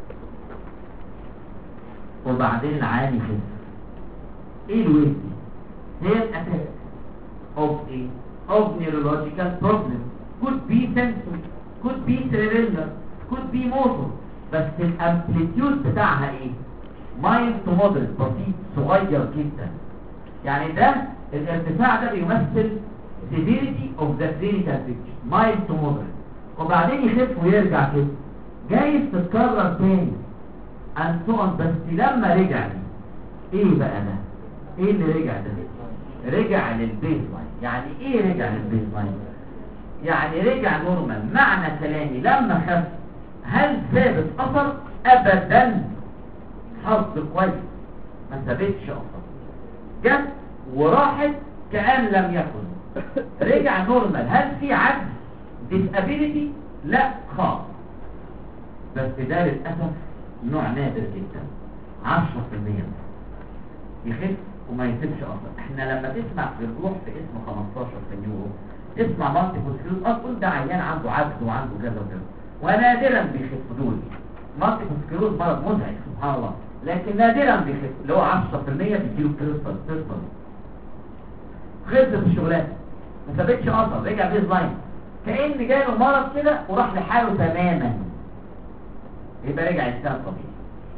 وبعدين العالي كده. ايه الويف دي؟ هي الأتاك of a of neurological problem, could be sensory, could be cerebellar, could be motor، بس الامبليتيود بتاعها ايه؟ mild to moderate، بسيط صغير جدا. يعني ده الارتفاع ده بيمثل severity of the clinical picture، mild to moderate، وبعدين يخف ويرجع كده، جايز تتكرر تاني and so on. بس لما رجع لي ايه بقى ده؟ ايه اللي رجع ده؟ رجع للبيز لاين. يعني ايه رجع للبيز لاين؟ يعني رجع نورمال. معنى كلامي لما خف هل ثابت اثر؟ ابدا. حظ كويس ما ثابتش اثر، جت وراحت كأن لم يكن، رجع نورمال. هل في عجز ديسابيليتي؟ لا خالص. بس ده للاسف نوع نادر جدا، عشرة في المية يخف وما يسيبش اصلا. احنا لما تسمع في الروح في اسم خمستاشر في النيورو، تسمع مالتيبل سكليروز اصلا ده عيان عنده عجز وعنده كذا وكذا، ونادرا بيخف. دول مالتيبل سكليروز مرض مزعج سبحان الله، لكن نادرا بيخف. اللي هو عشرة في المية بيجيله كريستال كريستال. خلصت الشغلانه، ما ثبتش اثر، رجع بيز لاين، كأن جاله مرض كده وراح لحاله تماما، يبقى رجع انسان طبيعي.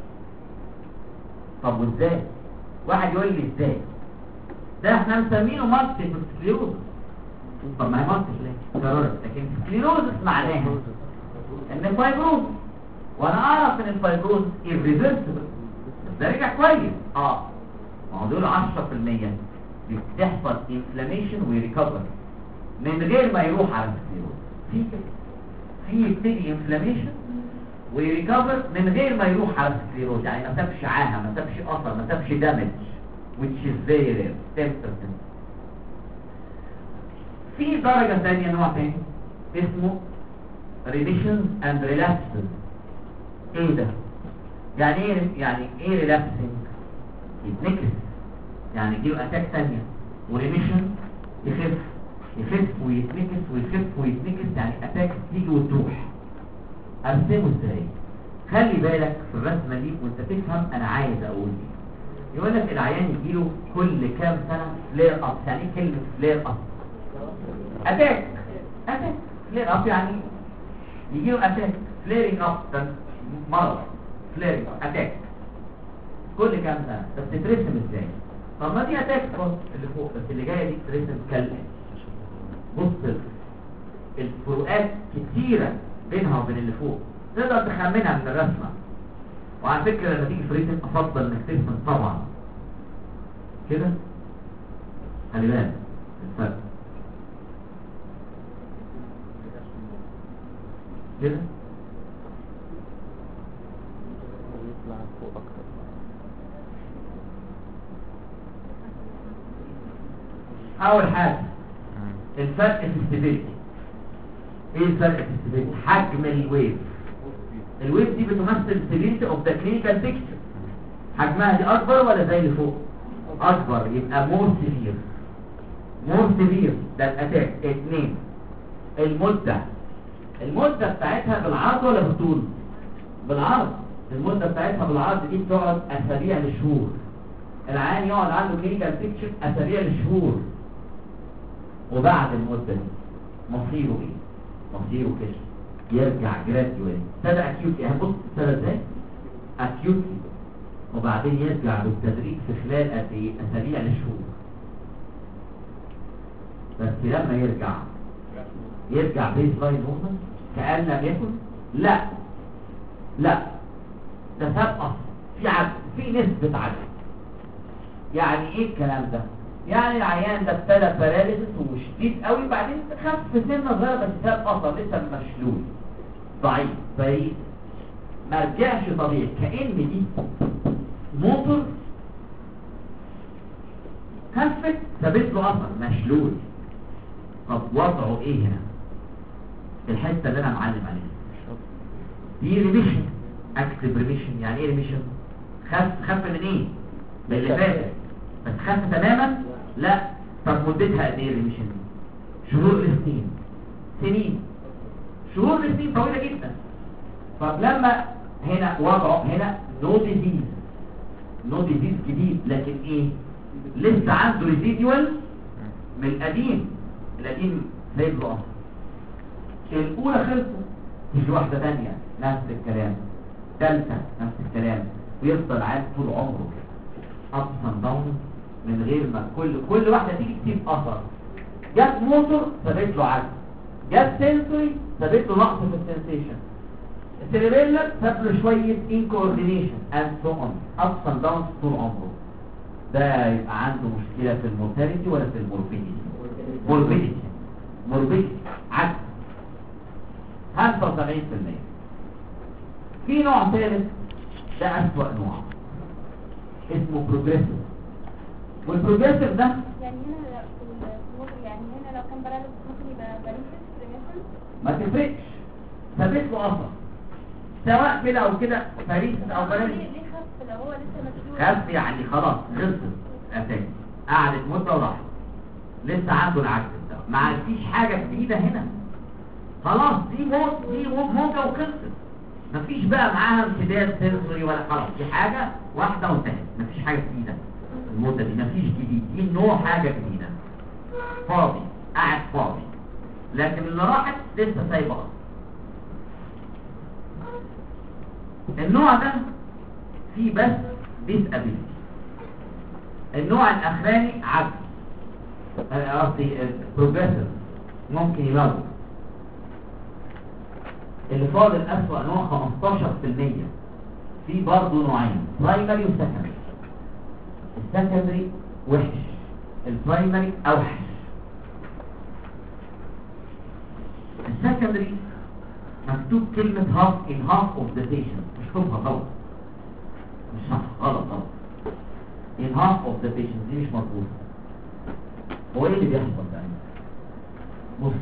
طب وازاي؟ واحد يقول لي ازاي؟ ده احنا مسمينه مالتيبل سكليروز. طب ما هي مالتيبل سكليروز، لكن سكليروز معناها ان فايبروز، وانا اعرف ان الفايبروز irreversible، بس ده رجع كويس. اه ما هو دول عشرة في المية بتحصل انفلاميشن ويريكفر من غير ما يروح على السكليروز. في كده في يبتدي انفلاميشن ويريكفر من غير ما يروح على السكليروز، يعني ما سابش عاهه، ما سابش اثر، ما سابش دامج، which is very rare ten percent. في درجة ثانية، نوع ثاني اسمه remissions and relapses. ايه ده؟ يعني ايه يعني ايه relapsing؟ يتنكس، يعني يجيله اتاك ثانية، وريميشن يخف يخف ويتنكس ويخف ويتنكس، يعني اتاك تيجي وتروح. ارسمه ازاي؟ خلي بالك في الرسمه دي وانت تفهم انا عايز اقول ايه. يقول لك العيان يجيله كل كام سنه فلير اب. يعني ايه كلمه فلير اب؟ اتاك اتاك فلير اب، يعني يجيله اتاك فليرنج اب، ده مرض فليرنج اتاك كل كام سنه. بس تترسم ازاي؟ طب ما دي اتاك اللي فوق، بس اللي جايه دي تترسم كالاتي. بص الفروقات كتيرة بينها وبين اللي فوق، تقدر تخمنها من الرسمة. وعلى فكرة لما تيجي في ريتم افضل انك ترسم طبعا كده، خلي بالك الفرق كده ويطلع فوق اكتر. اول حاجة الفرق في الستابيليتي. ايه الفرق في الستابيليتي؟ حجم الويف. الويف دي بتمثل stability of the clinical picture. حجمها دي اكبر ولا زي اللي فوق؟ اكبر، يبقى more severe. more severe ده الاتاك. اتنين المدة. المدة بتاعتها بالعرض ولا بالطول؟ بالعرض. المدة بتاعتها بالعرض دي بتقعد اسابيع لشهور. العيان يقعد عنده clinical picture اسابيع لشهور. وبعد المدة دي مصيره ايه؟ مصيره كده يرجع جراديوالي. ابتدى اكيوتي، هنبص ابتدى ازاي؟ اكيوتي وبعدين يرجع بالتدريج في خلال قد ايه؟ اسابيع لشهور. بس لما يرجع يرجع بيز لاين نورمال كأن لم يكن. لا لا ده ساب اصلا في عدد، في نسبة عدد. يعني ايه الكلام ده؟ يعني العيان ده ابتدى باراليسيس وشديد قوي، بعدين خف سنه صغيره بس ساب اثر لسه مشلول ضعيف بعيد، ما رجعش طبيعي. كأن دي موتور خفت سابت له اثر مشلول. طب وضعه ايه هنا؟ الحته اللي انا معلم عليها دي ريميشن، اكتف ريميشن. يعني ايه ريميشن؟ خف خف من ايه؟ من اللي فاتت بس خف تماما؟ لا. طب مدتها قد ايه الريميشن دي؟ شهور لسنين، سنين، شهور لسنين، طويله جدا. طب لما هنا وضعه هنا نو ديزيز، نو ديزيز جديد، لكن ايه؟ لسه عنده ريزيديوال من القديم. القديم سايب له اصلا. الاولى خلصت، تيجي واحده ثانيه نفس الكلام، ثالثه نفس الكلام، ويفضل عايش طول عمره كده ابس اند داون من غير ما كل كل واحده تيجي تسيب اثر. جت موتور ثابت له عجز، جت سنسوري ثابت له نقص في السنسيشن، السيريبيلر ثابت له شويه انكوردينيشن اند سو اون، ابس اند داون طول عمره. ده يبقى عنده مشكله في المورتاليتي ولا في الموربيديتي؟ موربيديتي. موربيديتي عجز خمسة وسبعين بالمية. في نوع ثالث ده أسوأ نوع اسمه بروجريسيف. والبروجريسيف ده يعني هنا في الموضوع، يعني هنا لو كان باراليس ممكن يبقى باراليسيس ريميشن. ما تفرقش، ثابت له اثر سواء كده او كده، باراليسيس او باراليسيس. ليه خف لو هو لسه مشلول؟ خف يعني خلاص خلصت اساسا، قعدت مده وراحت، لسه عنده العجز ده، ما فيش حاجه جديده هنا. خلاص دي موت، دي موجه وخلصت، مفيش بقى معاها امتداد سنسوري ولا خلاص، دي حاجه واحده وانتهت، مفيش حاجه جديده. المده دي مفيش جديد، دي نوع حاجه جديده، فاضي قاعد فاضي، لكن اللي راحت لسه سايبه. النوع ده فيه بس ديسابيلتي. النوع الاخراني عجز، قصدي بروجريسيف ممكن يموت. اللي فاضل أسوأ نوع خمستاشر بالمية. في برضه نوعين، برايمري وسكندري. السكندري وحش، البرايمري اوحش. السكندري مكتوب كلمة half in half of the patient، مكتوبها غلط، مش صح، غلط غلط. in half of the patient دي مش مظبوطة. هو ايه اللي بيحصل ده؟ بص،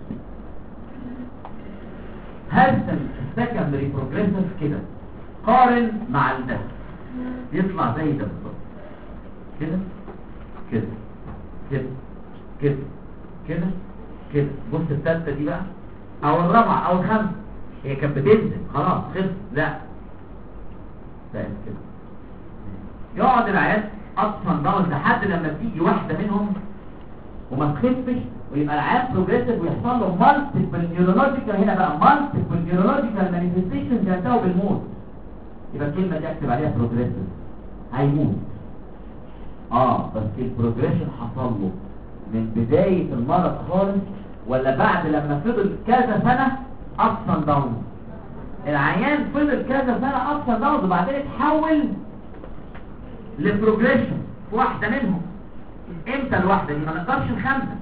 هرسم السكندري بروجريسيف كده، قارن مع ده يطلع زي ده بالظبط كده كده كده كده كده كده. بص الثالثه دي بقى او الرابعه او الخامسه، هي كانت بتنزل خلاص خلص، لا بقت كده. يقعد العيال اصلا داون لحد لما تيجي واحده منهم وما تخفش، ويبقى العيان بروجريسيف ويحصل له مالتيبل نيورولوجيكال، هنا بقى مالتيبل نيورولوجيكال مانيفستيشنز ينتهوا بالموت. يبقى الكلمه دي اكتب عليها بروجريسيف، هيموت. اه بس البروجريشن حصل له من بدايه المرض خالص ولا بعد لما فضل كذا سنة ups and downs؟ العيان فضل كذا سنة ups and downs وبعدين اتحول لبروجريشن في واحدة منهم. امتى الواحدة دي؟ ما نقدرش نخمن.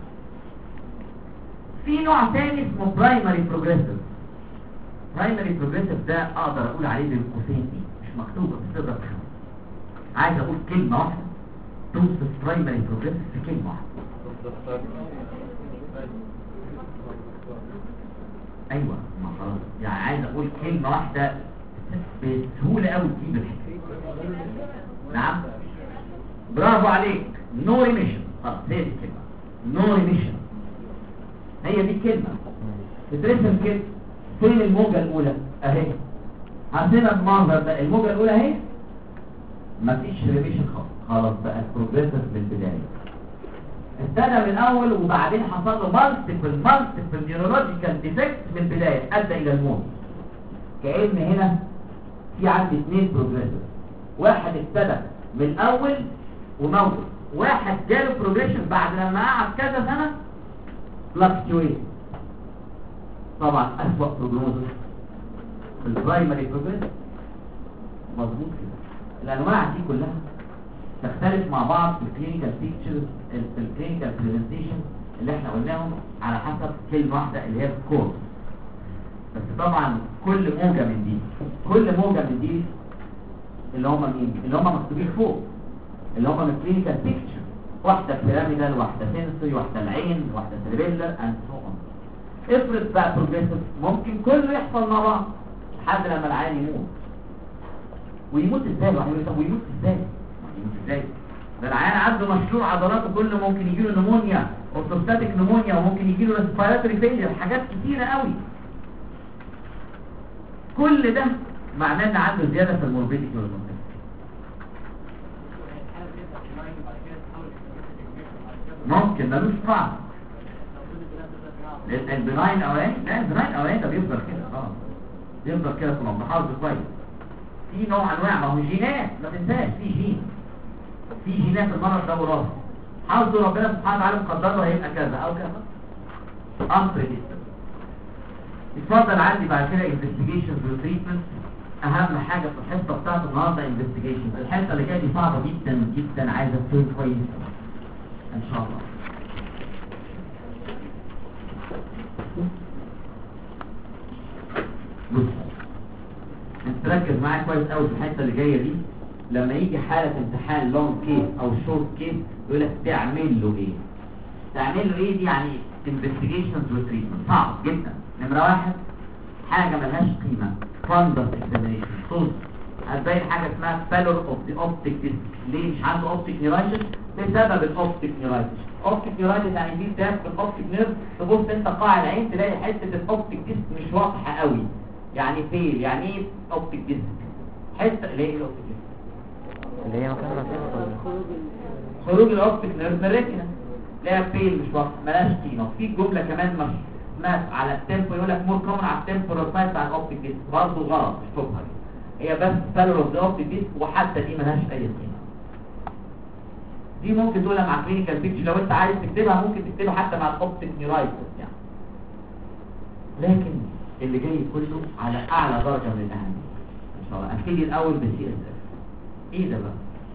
في نوع تاني اسمه برايمري بروجريسيف. برايمري بروجريسيف ده اقدر اقول عليه بالقوسين دي مش مكتوبة بس تقدر تخمن. عايز اقول كلمة واحدة توصف برايمري بروجريسيف في كلمة واحدة. ايوه ما خلاص يعني عايز اقول كلمة واحدة بسهولة قوي تجيب الحكاية. نعم برافو عليك. نو ريميشن. خلاص هي دي الكلمة نو ريميشن. هي دي الكلمة تترسم كده. فين الموجة الاولى؟ اهي عندنا المنظر ده. الموجة الاولى اهي مفيش ريميشن خالص. خلاص بقى البروجريسيف من البداية. ابتدى من الاول وبعدين حصل له مالتيبل مالتيبل نيورولوجيكال ديفكت من البداية ادى الى الموت. كأن هنا في عندي اثنين بروجريسيف. واحد ابتدى من الاول وموت، واحد جاله بروجريشن بعد لما قعد كذا سنة فلكتويت. طبعا اسوأ بروجنوزس في البرايمري بروجريسيف. مظبوط كده. الانواع دي كلها تختلف مع بعض في الكلينيكال بيكتشرز في الكلينيكال بريزنتيشن اللي احنا قلناهم على حسب كلمه واحده اللي هي الكورس. بس طبعا كل موجه من دي كل موجه من دي اللي هم مين؟ اللي هم مكتوبين فوق اللي هم من الكلينيكال بيكتشر. واحده بيراميدال، واحده سنسوري، واحده العين، واحده سيريبيلر اند سو اون. افرض بقى بروجريسيف ممكن كله يحصل مع بعض لحد لما العيان يموت. ويموت ازاي؟ واحد يقول طب ويموت ازاي؟ يموت ازاي؟ ده العيان عنده مشروع عضلاته كله ممكن يجيله نمونيا اورثوستاتيك نمونيا وممكن يجيله ريسبيراتوري فيلير. حاجات كتيره قوي. كل ده معناه ان عنده زياده في الموربيديتي والموربيديتي. ممكن ملوش طعم. البناين اولاني لا البناين اولاني ده بيفضل كده اه بيفضل كده في المنطقه. حافظ كويس. في نوع انواع ما هو جينات ما تنساش. في جين في جينات المرض ده وراثي. حافظوا ربنا سبحانه وتعالى مقدر له هيبقى كذا او كذا امر جدا. اتفضل عندي بعد كده انفستيجيشنز وتريتمنت. اهم حاجه في الحصه بتاعت النهارده انفستيجيشنز. الحصه اللي جايه دي صعبه جدا جدا عايزه تكون كويس ان شاء الله. بص انت تركز معايا كويس قوي في الحته اللي جايه دي. لما يجي حاله امتحان لونج كيس او شورت كيس يقول لك تعمل له ايه؟ تعمل له ايه دي يعني انفستيجيشنز وتريتمنت. صعب جدا. نمره واحد حاجه ملهاش قيمه فاندر اكزامينيشن. صوص هتبين حاجه اسمها فالور اوف ذا اوبتيك ديسك. ليه مش عنده اوبتيك نيرايتس؟ بسبب الاوبتيك نيرايتس. اوبتيك نيرايتس يعني في التهاب في الاوبتيك نيرف. تبص انت قاع العين تلاقي حته الاوبتيك ديسك مش واضحه قوي. يعني فين؟ يعني ايه اوبتيك ديسك؟ حته ليه الاوبتيك ديسك اللي هي مكان راسين خروج الاوبتيك نيرف من الريتنا. لا فين مش واضحه ملهاش قيمه. في جمله كمان مش اسمها على التمبو يقول لك مور كومن على التمبورال سايت بتاع الاوبتيك ديسك. برضه غلط مش تفهم. هي بس فالور اوف ذا اوبتيك ديسك وحتى دي ملهاش اي قيمه. دي ممكن تقولها مع كلينيكال بيكتشر لو انت عايز تكتبها. ممكن تكتبها حتى مع الاوبتيك نيرايتس يعني. لكن اللي جاي كله على اعلى درجه من الاهميه ان شاء الله. ابتدي الاول بالسي اس اف. ايه ده بقى؟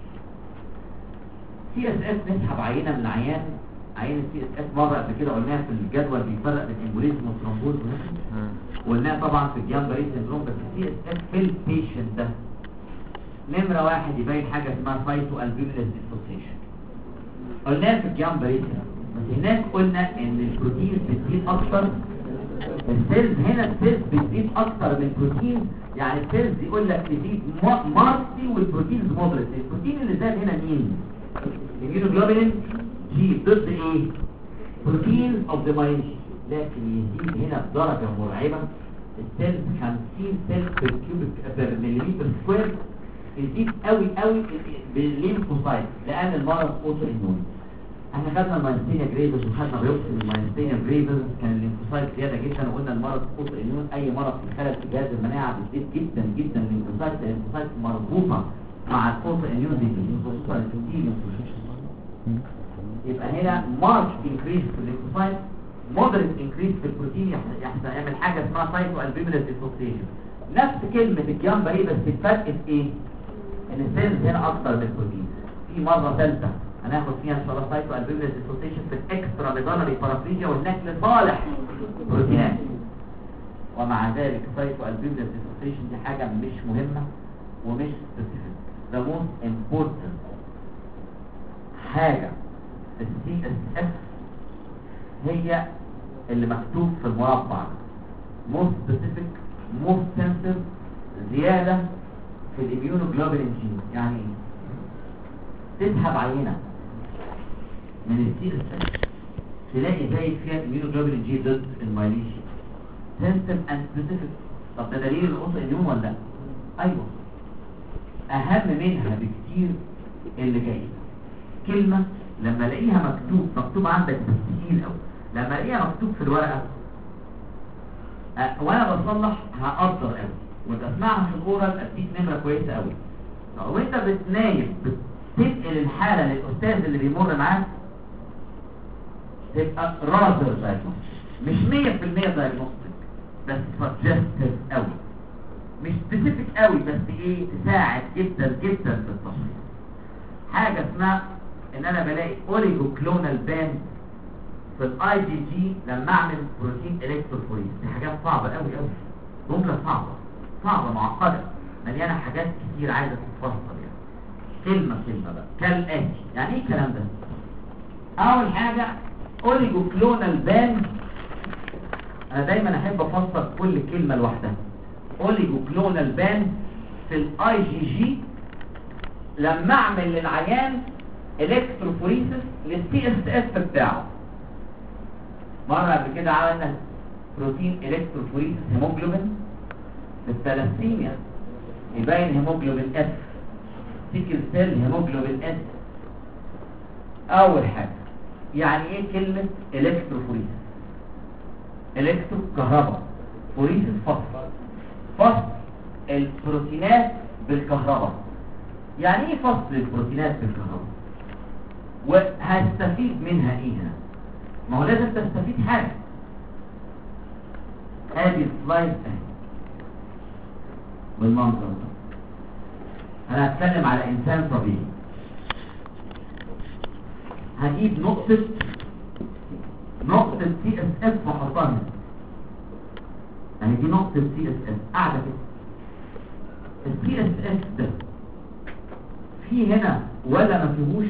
سي اس اف نسحب عينه من العيان. عينه سي اس اف مره قبل كده قلناها في الجدول بيفرق بين امبوليزم وثرومبوز وقلناها طبعا في الجامبري سيندروم. بس السي اس اف في البيشنت ده نمره واحد يبين حاجه اسمها فايتو البيولس ديسوسيشن. قلناها في الجامبري بس هناك قلنا ان البروتين بتزيد اكتر. السيلز هنا السيلز بتزيد اكتر من البروتين. يعني السيلز يقول لك تزيد مارسي والبروتينز مودريت. البروتين اللي زاد هنا مين؟ الهيموجلوبين جي ضد ايه؟ بروتين اوف ذا مايلين. لكن يزيد هنا بدرجه مرعبه. السيلز خمسين سيل بير كيوبيك بير مليمتر سكوير. يزيد قوي قوي بالليمفوسايت لان المرض اوتو اميون. احنا خدنا المايستينيا جريفز وخدنا بيوبسي المايستينيا جريفز. كان الليمفوسايت زياده جدا وقلنا المرض اوتو اميون. اي مرض في خلل في جهاز المناعه بتزيد جدا جدا الليمفوسايت. الليمفوسايت مربوطه مع الاوتو اميون ديزيز. يبقى هنا مارش انكريز في الليمفوسايت مودريت انكريس في البروتين يحصل يحصل- يعمل حاجه اسمها سايتو البيمينال ديسوسيشن. نفس كلمه الجامبا ايه، بس الفرق في ايه؟ ان السيلز هنا اكتر من البروتين. في مره ثالثه هناخد فيها ان شاء الله سايتو البيمينال ديسوسيشن في الاكسترا ميدالري بارافليجيا وهناك لصالح بروتينات. ومع ذلك سايتو البيمينال ديسوسيشن دي حاجه مش مهمه ومش سبيسيفيك. the most important حاجه في السي اس اف هي اللي مكتوب في المربع most specific most sensitive زيادة في الاميونوجلوبولين جين. يعني ايه؟ تسحب عينة من السي اس اف تلاقي زي فيها الاميونوجلوبولين جين ضد المايليشيا sensitive and specific. طب ده دليل الاوتو اميون ولا لا؟ ايوه. اهم منها بكتير اللي جاي كلمة لما الاقيها مكتوب مكتوب عندك بالتقيل قوي، لما الاقيها مكتوب في الورقة أه وانا بصلح هقدر قوي وتسمعها في الاورال اديك نمرة كويسة قوي. وانت بتنايم بتنقل الحالة للاستاذ اللي بيمر معاك تبقى رازر دايجنوستيك، مش مية في المية دايجنوستيك بس سجستيف قوي، مش سبيسيفيك قوي بس ايه تساعد جدا جدا في التشخيص. حاجة اسمها ان انا بلاقي اوريجو كلونال باند في الاي جي جي لما اعمل بروتين الكتروفوريز. دي حاجات صعبة قوي قوي، جملة صعبة صعبة معقدة مليانة حاجات كتير عايزة تتفصل يعني. كلمة كلمة بقى كالآتي. يعني ايه الكلام ده؟ اول حاجة اوريجو كلونال باند، انا دايما احب افسر كل كلمة لوحدها. اوريجو كلونال باند في الاي جي جي لما اعمل للعيان الكتروفوريسس للسي اس اس بتاعه. مرة قبل كده عملنا بروتين الكتروفوريسس هيموجلوبين للثلاسيميا يبين هيموجلوبين اس، سيكل سيل هيموجلوبين اس. اول حاجة يعني ايه كلمة الكتروفوريسس؟ الكترو كهرباء، فوريسس فصل، فصل البروتينات بالكهرباء. يعني ايه فصل البروتينات بالكهرباء؟ وهستفيد منها ايه هنا؟ ما هو لازم تستفيد حاجة. ادي السلايد اهي بالمنظر ده. انا هتكلم على انسان طبيعي، هجيب نقطة نقطة سي اس اس واحطها هنا. يعني دي نقطة سي اس اس قاعدة كده. السي اس اس ده في هنا ولا ما فيهوش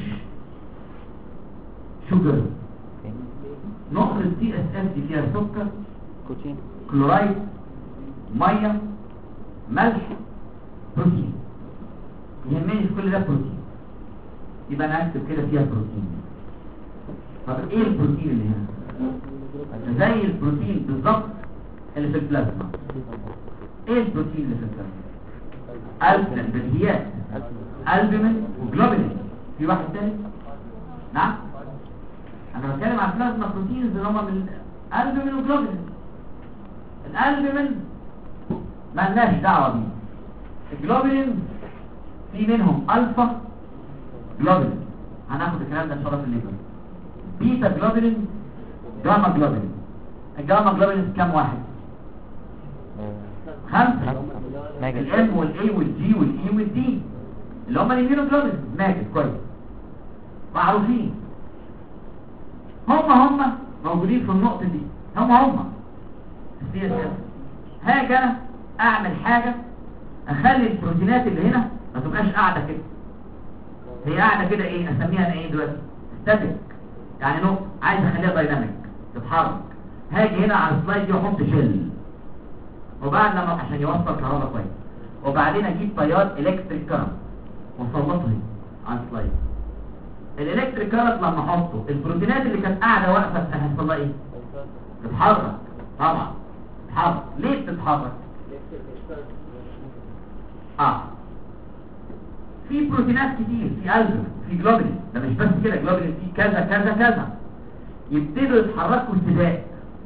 شوجر؟ نقطة السي اس اس دي فيها سكر، بروتين، كلورايد، ميه، ملح، بروتين. يهمني في كل ده بروتين، يبقى انا هكتب كده فيها بروتين. طب ايه البروتين اللي هنا؟ زي البروتين بالظبط اللي في البلازما. ايه البروتين اللي في البلازما؟ البومين، بديهيات، البومين وجلوبولين. في واحد تاني؟ نعم؟ انا بتكلم عن بلازما بروتينز اللي هم من البومين وجلوبولين. الالبومين مالناش دعوه بيه. الجلوبولين في منهم الفا جلوبولين، هناخد الكلام ده ان شاء الله في الليبر. بيتا جلوبولين، جاما جلوبولين. الجاما جلوبولين كام واحد؟ خمسة. الام والاي والجي والاي والدي اللي هم الاميونوجلوبولين. ماجد كويس معروفين، هم هم موجودين في النقطة دي، هم هم السي اس اس. هاجي انا اعمل حاجة اخلي البروتينات اللي هنا ما تبقاش قاعدة كده. هي قاعدة كده ايه؟ اسميها انا ايه دلوقتي؟ ستاتيك. يعني نقطة عايز اخليها دايناميك تتحرك. هاجي هنا على السلايد دي واحط شيل، وبعد لما عشان يوصل كهرباء كويس، وبعدين اجيب تيار الكتريك كارنت واسلطه على السلايد. الالكتريك كارنت لما احطه البروتينات اللي كانت قاعده واقفه هتحصل لها ايه؟ تتحرك. طبعا تتحرك. ليه بتتحرك؟ اه في بروتينات كتير، في البومين، في جلوبولين. ده مش بس كده، جلوبولين في كذا كذا كذا. يبتدوا يتحركوا سباق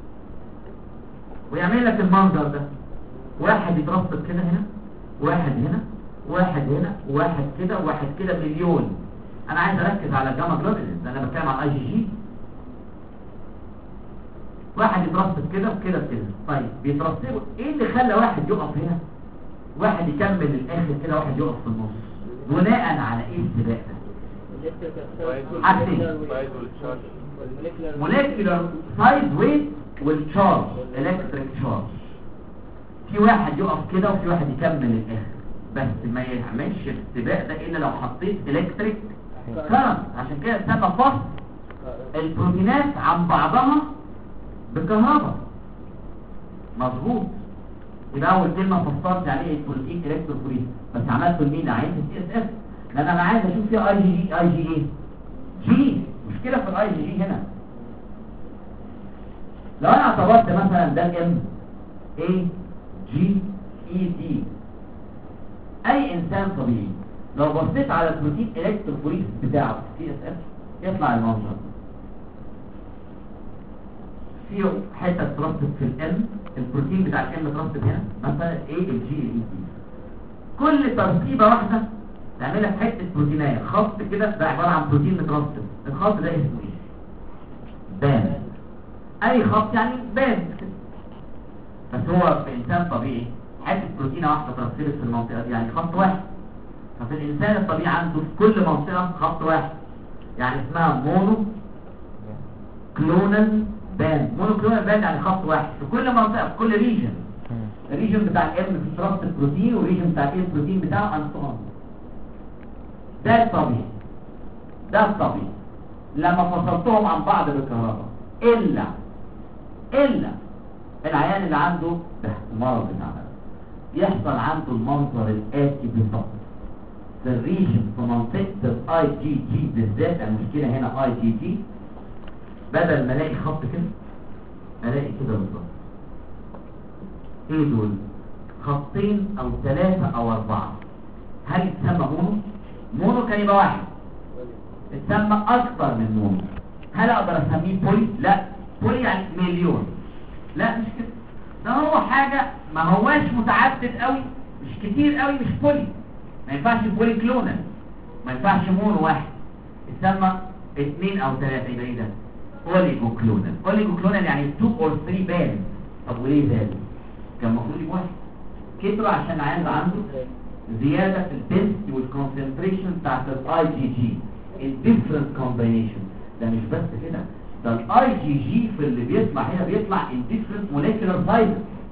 ويعمل لك المنظر ده. واحد يترصد كده هنا، واحد هنا، واحد هنا، واحد كده، واحد كده، مليون. انا عايز اركز على الجاما جلوبولين ده، انا بتكلم عن اي جي جي. واحد يترصد كده وكده كده. طيب بيترصبوا ايه اللي خلى واحد يقف هنا واحد يكمل للاخر كده واحد يقف في النص؟ بناء على ايه السباق ده؟ حاجتين: موليكيولار سايز ويت والتشارج الكتريك تشارج. في واحد يقف كده وفي واحد يكمل للاخر، بس ما يعملش السباق ده الا لو حطيت الكتريك كارنت. عشان كده اتسمى فصل البروتينات عن بعضها بالكهرباء. مظبوط. يبقى اول كلمه فسرت عليه البروتين الكتروفوريز، بس عملته لمين؟ عايز السي اس اف، لان انا عايز اشوف فيها اي جي جي. اي جي ايه؟ جي. مشكله في الاي جي جي هنا. لو انا اعتبرت مثلا ده الام اي جي اي دي، اي انسان طبيعي لو بصيت على البروتين الكتروفوريز بتاعه سي اس اف يطلع المنظر فيه حته ترصد في الام، البروتين بتاع الام ترصد هنا مثلا ايه الجي الاي دي. كل ترصيبه واحده تعمل لك حته بروتينيه، خط كده ده عباره عن بروتين مترصد. الخط ده اسمه ايه؟ بان. اي خط يعني بان. بس هو في انسان طبيعي حته بروتينه واحده ترصدت في المنطقه دي يعني خط واحد. ففي الانسان الطبيعي عنده في كل منطقه خط واحد، يعني اسمها مونو كلونال باند. مونو كلونال باند يعني خط واحد في كل منطقه في كل ريجن. الريجن بتاع الام في ترصد بروتين، والريجن بتاع الايه البروتين بتاعه انسون. ده الطبيعي، ده الطبيعي لما فصلتهم عن بعض بالكهرباء. الا الا العيان اللي عنده ده المرض بتاعنا يحصل عنده المنظر الاتي بالظبط في الريجن في منطقه الاي جي جي بالذات. المشكله هنا اي جي جي، بدل ما الاقي خط كده الاقي كده بالظبط. ايه دول؟ خطين او ثلاثه او اربعه. هل يتسمى مونو؟ مونو كان يبقى واحد، يتسمى اكثر من مونو. هل اقدر اسميه بولي؟ لا. بولي يعني مليون. لا مش كده، ده هو حاجه ما هواش متعدد قوي، مش كتير قوي، مش بولي. ما ينفعش بولي كلونال، ما ينفعش مونو واحد، يتسمى اثنين او ثلاثه. يبقى ايه ده؟ اوليجو كلونال. اوليجو كلونال يعني اتنين اور تلاتة باند. طب وليه زادوا؟ كان المفروض يبقى واحد. كتروا عشان العيان عنده زياده في الدنسيتي والكونسنتريشن بتاعت الاي جي جي الديفرنت كومبينيشن. ده مش بس كده، ده الاي جي جي في اللي بيطلع هنا بيطلع الديفرنت موليكيولار سايز.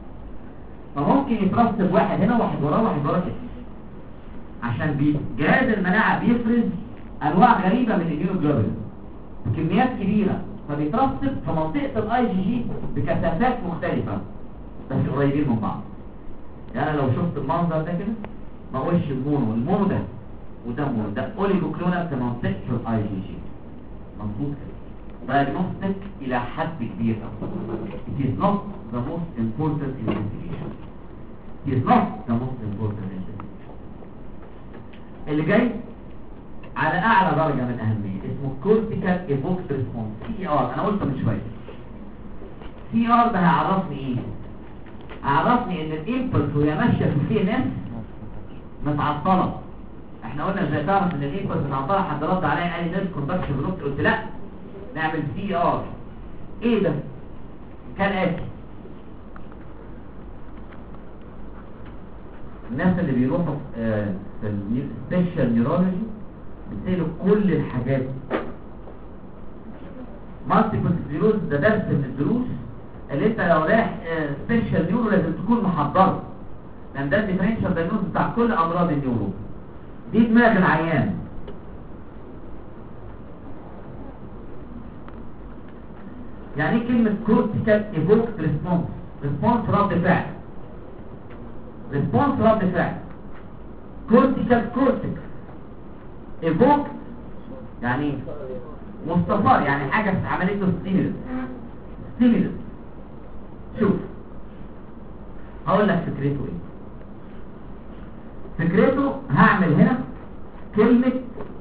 فممكن يترصد واحد هنا واحد وراه واحد وراه كده، عشان بي جهاز المناعه بيفرز انواع غريبه من الاميونوجلوبولين بكميات كبيره، فبيترصد في منطقه الاي جي جي بكثافات مختلفه بس قريبين من بعض. يعني لو شفت المنظر ده كده ما اقولش المونو، المونو ده وده مونو، ده اوليجو كلونال في منطقه الاي جي جي. مظبوط كده. diagnostic الى حد كبير قوي. It is not the most important investigation. It is not the most important investigation. اللي جاي على اعلى درجه من الاهميه اسمه cortical evoked response سي ار. انا قلت من شويه سي ار ده هيعرفني ايه؟ هيعرفني ان الامبلس وهي ماشيه في السي ان اس متعطله. احنا قلنا ازاي تعرف ان الامبلس متعطله؟ حد رد عليا قال لي ده كوندكشن بلوك، قلت لا نعمل سي ار. ايه ده؟ كان اتي الناس اللي بيروحوا في السبيشال نيورولوجي بيسألوا كل الحاجات. مالتيبل سكليروز ده درس من الدروس اللي انت لو رايح سبيشال نيورو لازم تكون محضره، لان ده الديفرنشال دايجنوز بتاع كل امراض النيورو. دي دماغ العيان. يعني ايه كلمه كورتيكال ايفوكت ريسبونس؟ ريسبونس رد فعل، ريسبونس رد فعل. كورتيكال كورتيكال ايفوك يعني مستثار، يعني حاجه في عمليه ستيمولس. ستيمولس شوف هقول لك فكرته ايه. فكرته هعمل هنا كلمه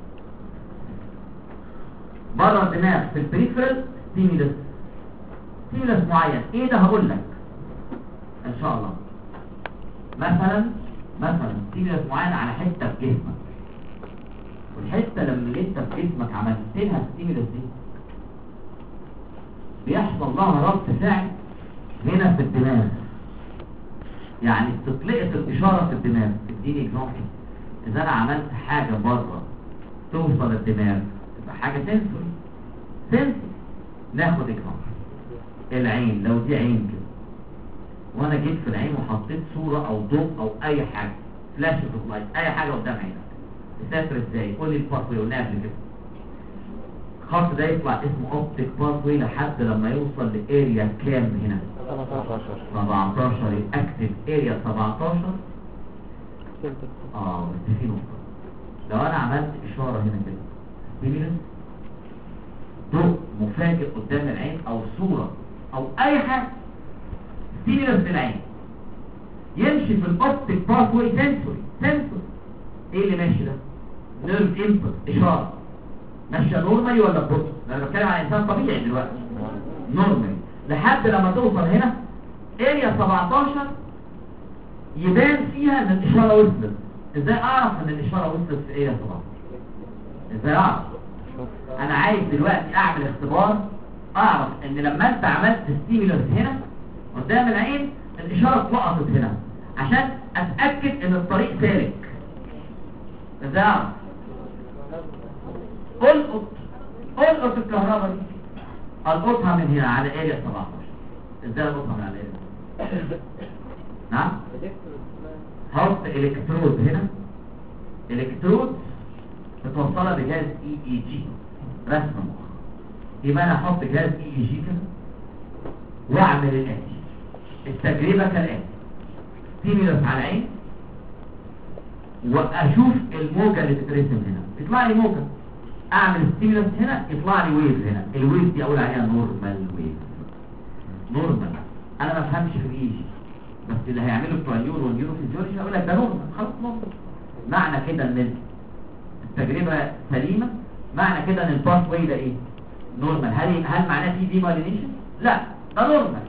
بره الدماغ في البريفرال ستيمولس، ستيمولس معين. ايه ده؟ هقول لك ان شاء الله. مثلا مثلا ستيمولس معين على حته في جسمك، والحته لما انت في جسمك عملت لها ستيمولس دي بيحصل لها ربط فعل هنا في الدماغ، يعني تطلقت الاشاره في الدماغ. اديني اكزامبل. اذا انا عملت حاجه بره توصل الدماغ تبقى حاجه سنسوري. سنسوري ناخد اكزامبل. العين، لو دي عين كده وانا جيت في العين وحطيت صوره او ضوء او اي حاجه، فلاش اوف لايت، اي حاجه قدام عينك، تسافر ازاي؟ قول لي الباثوي. قلنا قبل كده الخط ده يطلع اسمه اوبتيك باثوي لحد لما يوصل لاريا كام هنا؟ سبعتاشر. الاكتف اريا سبعتاشر. اه بس في نقطه، لو انا عملت اشاره هنا كده ستيمولس، ضوء مفاجئ قدام العين او صوره او اي حاجه، ستيمولس بالعين يمشي في الاوبتيك باثوي سنسوري. سنسوري ايه اللي ماشي ده؟ نيرف انبوت، اشاره ماشيه نورمالي ولا ببطء؟ انا بتكلم عن انسان طبيعي دلوقتي. نورمالي لحد لما توصل هنا اريا سبعتاشر يبان فيها ان الاشاره وصلت. ازاي اعرف ان الاشاره وصلت في اريا سبعتاشر؟ ازاي اعرف؟ انا عايز دلوقتي اعمل اختبار اعرف ان لما انت عملت ستيمولس هنا قدام العين الاشاره اتلقطت هنا، عشان اتاكد ان الطريق سالك. ازاي اعرف؟ القط القط الكهرباء دي، القطها من هنا على اريا سبعتاشر. ازاي القطها من على اريا؟ نعم، هحط الكترود هنا، الكترود متوصله بجهاز اي اي جي رسم مخ. يبقى انا احط جهاز اي اي جي كده واعمل الاتي. التجربه كالاتي: ستيمولس على العين واشوف الموجه اللي بتترسم هنا، يطلع لي موجه. اعمل ستيمولس هنا يطلع لي ويف هنا. الويف دي اقول عليها نورمال ويف. نورمال انا ما بفهمش في الاي جي، بس اللي هيعمله بتوع النيورو والنيورو فيزيولوجي هقول لك ده نورمال. خلاص نورمال. معنى كده ان التجربه سليمه، معنى كده ان الباث واي ده ايه؟ نورمال. هل هل معناه في ديمايلينيشن؟ لا، ده نورمال.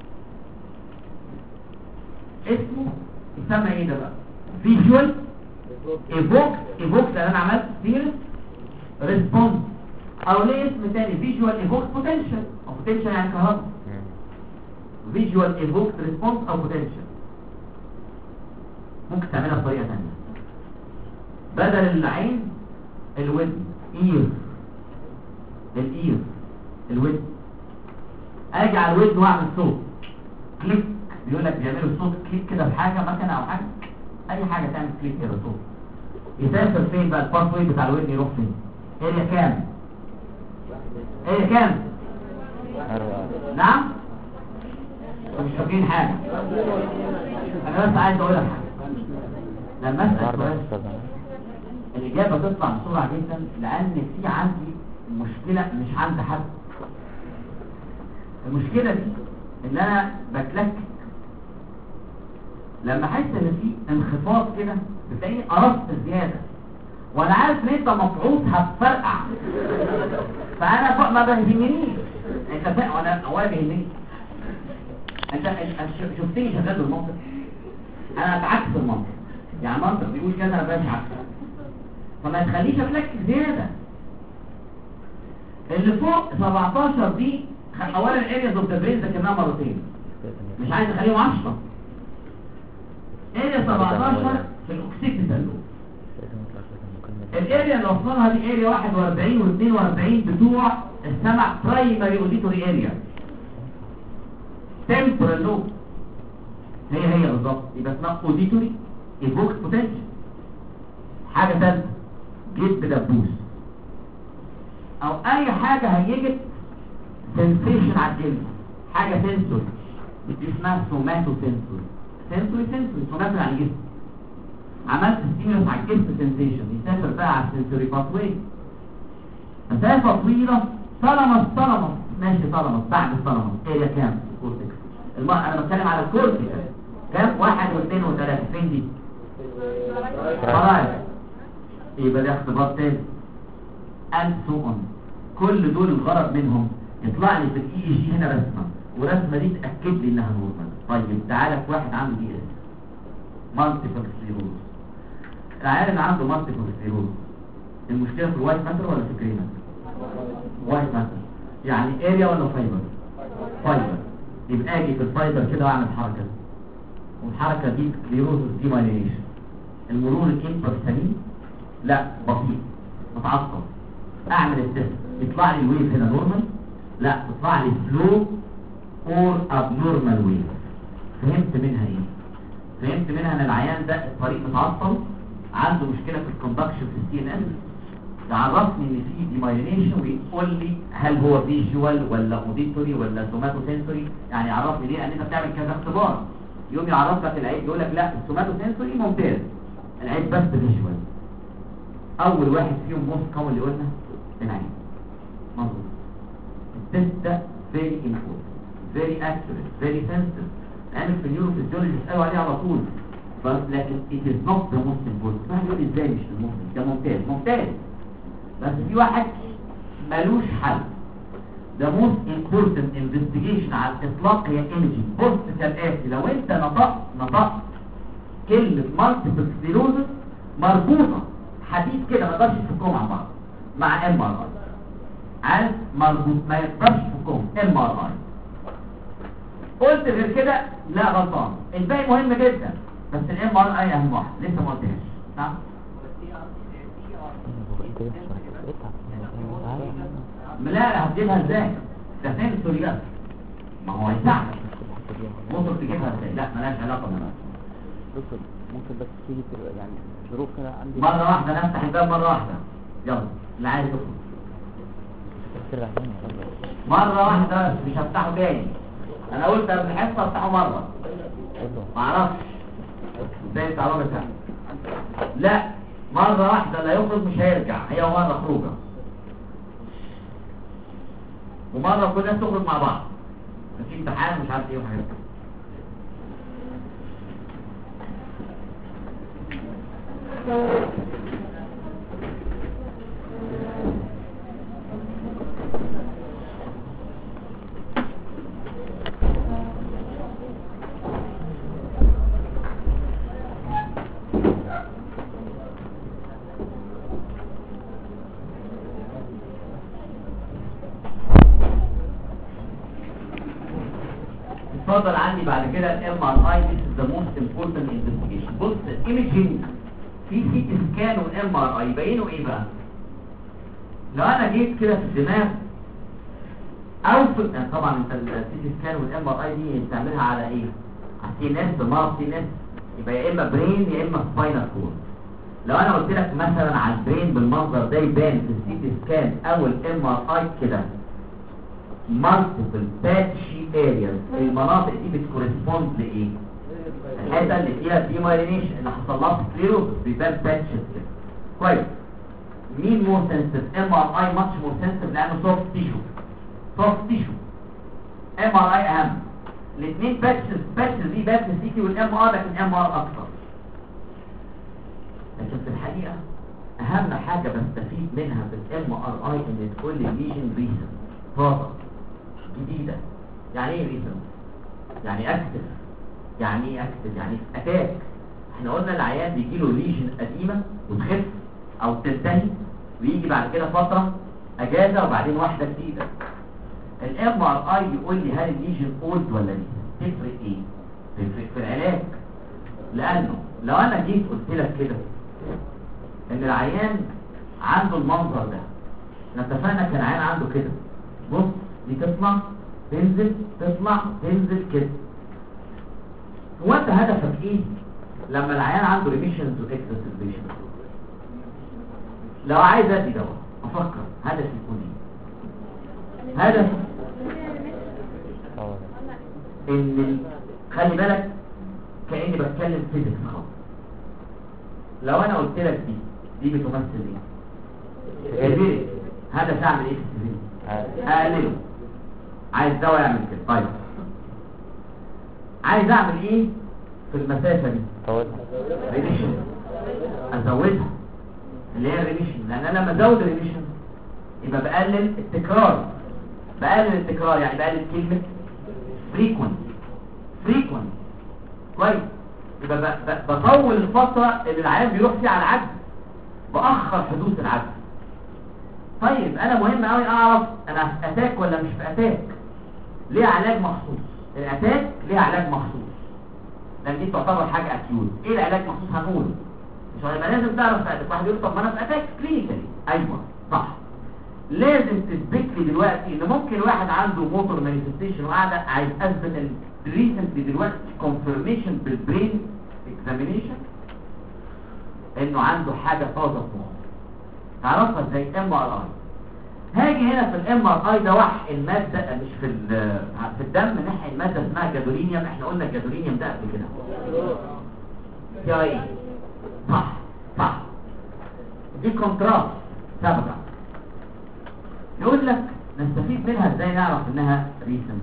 اسمه يسمى ايه ده بقى؟ فيجوال ايفوك. ايفوك لان انا عملت ستيمولس ريسبونس، او ليه اسم تاني فيجوال ايفوك بوتنشال، او بوتنشال يعني كهرباء. فيجوال ايفوك ريسبونس او بوتنشال. ممكن تعملها بطريقه ثانيه، بدل العين الودن، اير. الاير الودن، اجي على الودن واعمل صوت كليك. بيقول لك بيعملوا صوت كليك كده بحاجه مكنه او حاجه، اي حاجه تعمل كليك كده صوت. يسافر فين بقى الباث واي بتاع الودن؟ يروح فين؟ اريا كام؟ اريا كام؟ نعم مش فاكرين حاجه. انا بس عايز اقول لك حاجه. لما اسال سؤال الاجابه تطلع بسرعه جدا، لان في عندي مشكله مش عند حد. المشكله دي ان انا بتلكك لما احس ان في انخفاض كده، بتلاقيني قرصت زياده، وانا عارف ان انت مفعوص هتفرقع، فانا فوق ما بيهمنيش. انت فاهم وانا اولا بيهمني. انت انت شفتني شغال بالمنطق، انا بعكس المنطق. يعني المنطق بيقول كذا انا بمشي عكسه، فما تخليش اتلكك زياده. اللي فوق سبعتاشر دي اولا الارياز اوف ذا برين ذاكرناها مرتين، مش عايز اخليهم عشرة. اريا سبعتاشر في الاوكسيتال لوب. الاريا اللي وصلها دي اريا واحد واربعين واثنين واربعين بتوع السمع، برايمري اوديتوري اريا. تمبرال لوب هي هي بالظبط، يبقى اسمها اوديتوري ايفوك بوتنشال. حاجه ثالثه جيب بدبوس او اي حاجه هيجت سنسيشن على الجلد، حاجه سنسوري دي اسمها سوماتو سنسوري. سنسوري سنسوري سوماتو يعني جسم. عملت ستيمولس على الجسم سنسيشن، يسافر بقى على السنسوري باثوي مسافه طويله. ثالاموس ثالاموس ماشي، ثالاموس بعد الثالاموس اريا كام؟ كورتكس. الم... انا بتكلم على الكورتكس كام؟ واحد واثنين وثلاثه. فين دي؟ خلاص يبقى ده اختبار تاني and so on. كل دول الغرض منهم يطلع لي في الاي اي جي هنا رسمه، ورسمه دي تاكد لي انها نورمال. طيب تعالى في واحد عنده دي اس مالتيبل سكليروز. العيال اللي عنده مالتيبل سكليروز المشكله في الوايت ماتر ولا في الجري ماتر؟ وايت ماتر. يعني اريا ولا فايبر؟ فايبر، يبقى اجي في الفايبر كده واعمل حركه، والحركه دي سكليروزس ديمايلينيشن. المرور الكيمبر سليم؟ لا بطيء متعصب. اعمل التست يطلع لي الويف هنا نورمال؟ لا تطلع لي سلو اور ابنورمال ويف. فهمت منها ايه؟ فهمت منها ان العيان ده الطريق متعصب، عنده مشكله في الكوندكشن في السي ان اس. يعرفني ان في ديمايلينيشن ويقول لي هل هو فيجوال ولا اوديتوري ولا سوماتو سنسوري، يعني يعرفني ليه؟ لان انت بتعمل كذا اختبار يوم يعرف لك العيب، يقول لك لا السوماتو سنسوري ممتاز، العيب بس فيجوال. اول واحد فيهم موست كومن اللي قلنا العين. مظبوط. التست ده فيري امبورتنت، فيري اكيوريت، فيري سنسيتيف. عامل في النيورو فيزيولوجي بيسالوا عليه على طول، بس لكن it is not the most important. واحد يقول ازاي مش المهم ده ممتاز؟ ممتاز، بس في واحد ملوش حل. the most important investigation على الاطلاق هي imaging. بص كالاتي، لو انت نطقت نطقت كلمه multiple sclerosis مربوطه حديد كده ما يقدرش يفكهم عن بعض مع ام ار اي، عارف مربوط ما يقدرش يفكهم ام ار اي. قلت غير كده لا غلطان، الباقي مهم جدا بس الام ار اي اهم واحد لسه ما قلتهاش. نعم لا لا هتجيبها ازاي؟ ده سنسوري بس، ما هو هيساعدك. ممكن تجيبها ازاي؟ لا مالهاش علاقه بالنفس. دكتور ممكن بس تيجي تبقى يعني ظروف كده عندي مره واحده نفتح الباب مره واحده، يلا اللي عايز يدخل ترجع تاني. مره واحده مش هفتحه تاني. انا قلت قبل الحصه افتحه مره ما اعرفش ازاي بتاع ربع ساعه. لا مره واحده اللي هيخرج مش هيرجع، هي مره خروجه، ومره كل الناس تخرج مع بعض في امتحان مش عارف ايه وحاجات كده. اتفضل عندي بعد كده الام ار اي. this is the most important investigation. بص الايميجنج في سي تي سكان والام ار اي يبينوا ايه بقى؟ لو انا جيت كده في الدماغ او في يعني طبعا انت السي تي سكان والام ار اي دي بتعملها على ايه؟ على السي ان اس، بمرض سي ان اس، يبقى يا اما برين يا اما سباينال كورد. لو انا قلت لك مثلا على البرين بالمنظر ده يبان في السي تي سكان او الام ار اي كده multiple patchy areas، المناطق دي بتكورسبوند لايه؟ الحته اللي فيها ديمايلينيشن اللي حصل لها سكليروز بيبان باتشز كده. كويس. مين مور سنسيتيف؟ ام ار اي ماتش مور سنسيتيف لانه سوفت تيشو. سوفت تيشو ام ار اي اهم. الاثنين باتشز باتشز دي بات السيكي والام ار، لكن ام ار اكتر. لكن في الحقيقه اهم حاجه بستفيد منها في الام ار اي ان تقول لي ليجن ريسن طازه جديده. يعني ايه ريسن؟ يعني اكتف. يعني ايه اكتف؟ يعني اتاك. احنا قلنا العيان بيجي له ليجن قديمه وتخف او تنتهي ويجي بعد كده فتره اجازه وبعدين واحده جديده. الام ار اي يقول لي هل الليجن اولد ولا لسه. تفرق ايه؟ تفرق في العلاج. لانه لو انا جيت قلت لك كده ان العيان عنده المنظر ده، احنا اتفقنا كان عيان عنده كده، بص دي تطلع تنزل تطلع تنزل كده. هو انت هدفك ايه لما العيان عنده ريميشنز واكسسبيشن؟ لو عايز ادي دواء افكر هدفي يكون ايه؟ هدف ان ال... خلي بالك كاني بتكلم فيزيكس خالص. لو انا قلت لك دي دي بتمثل ايه؟ سيفيريتي. هدف اعمل ايه في السيفيريتي؟ اقلله. عايز دواء يعمل كده. طيب عايز اعمل ايه في المسافه دي؟ ريميشن. ازودها اللي هي الريميشن، لان انا لما ازود الريميشن يبقى بقلل التكرار. بقلل التكرار يعني بقلل كلمه فريكوينت. فريكوينت كويس. يبقى بطول الفتره اللي العيان بيروح فيها على العجز، باخر حدوث العجز. طيب انا مهم قوي اعرف انا في اتاك ولا مش في اتاك. ليه علاج مخصوص. الاتاك ليه علاج مخصوص لان دي تعتبر حاجه اكيوت. ايه العلاج مخصوص هنقوله مش هيبقى لازم تعرف في اتاك. واحد يقول طب ما انا في اتاك كلينيكالي، ايوه صح، لازم تثبت لي دلوقتي ان ممكن واحد عنده موتور مانيفستيشن وقاعده عايز اثبت ان ريسنتلي دلوقتي كونفirmation بالبرين اكزامينيشن انه عنده حاجه طازه في مخه. تعرفها ازاي؟ ام ار اي. هاجي هنا في الام ار اي ده وحق الماده مش في في الدم نحقن الماده اسمها جادولينيوم. احنا قلنا الجادولينيوم ده قبل كده يا ايه صح صح، دي كونتراست سابقه. يقول لك نستفيد منها ازاي نعرف انها ريسنت.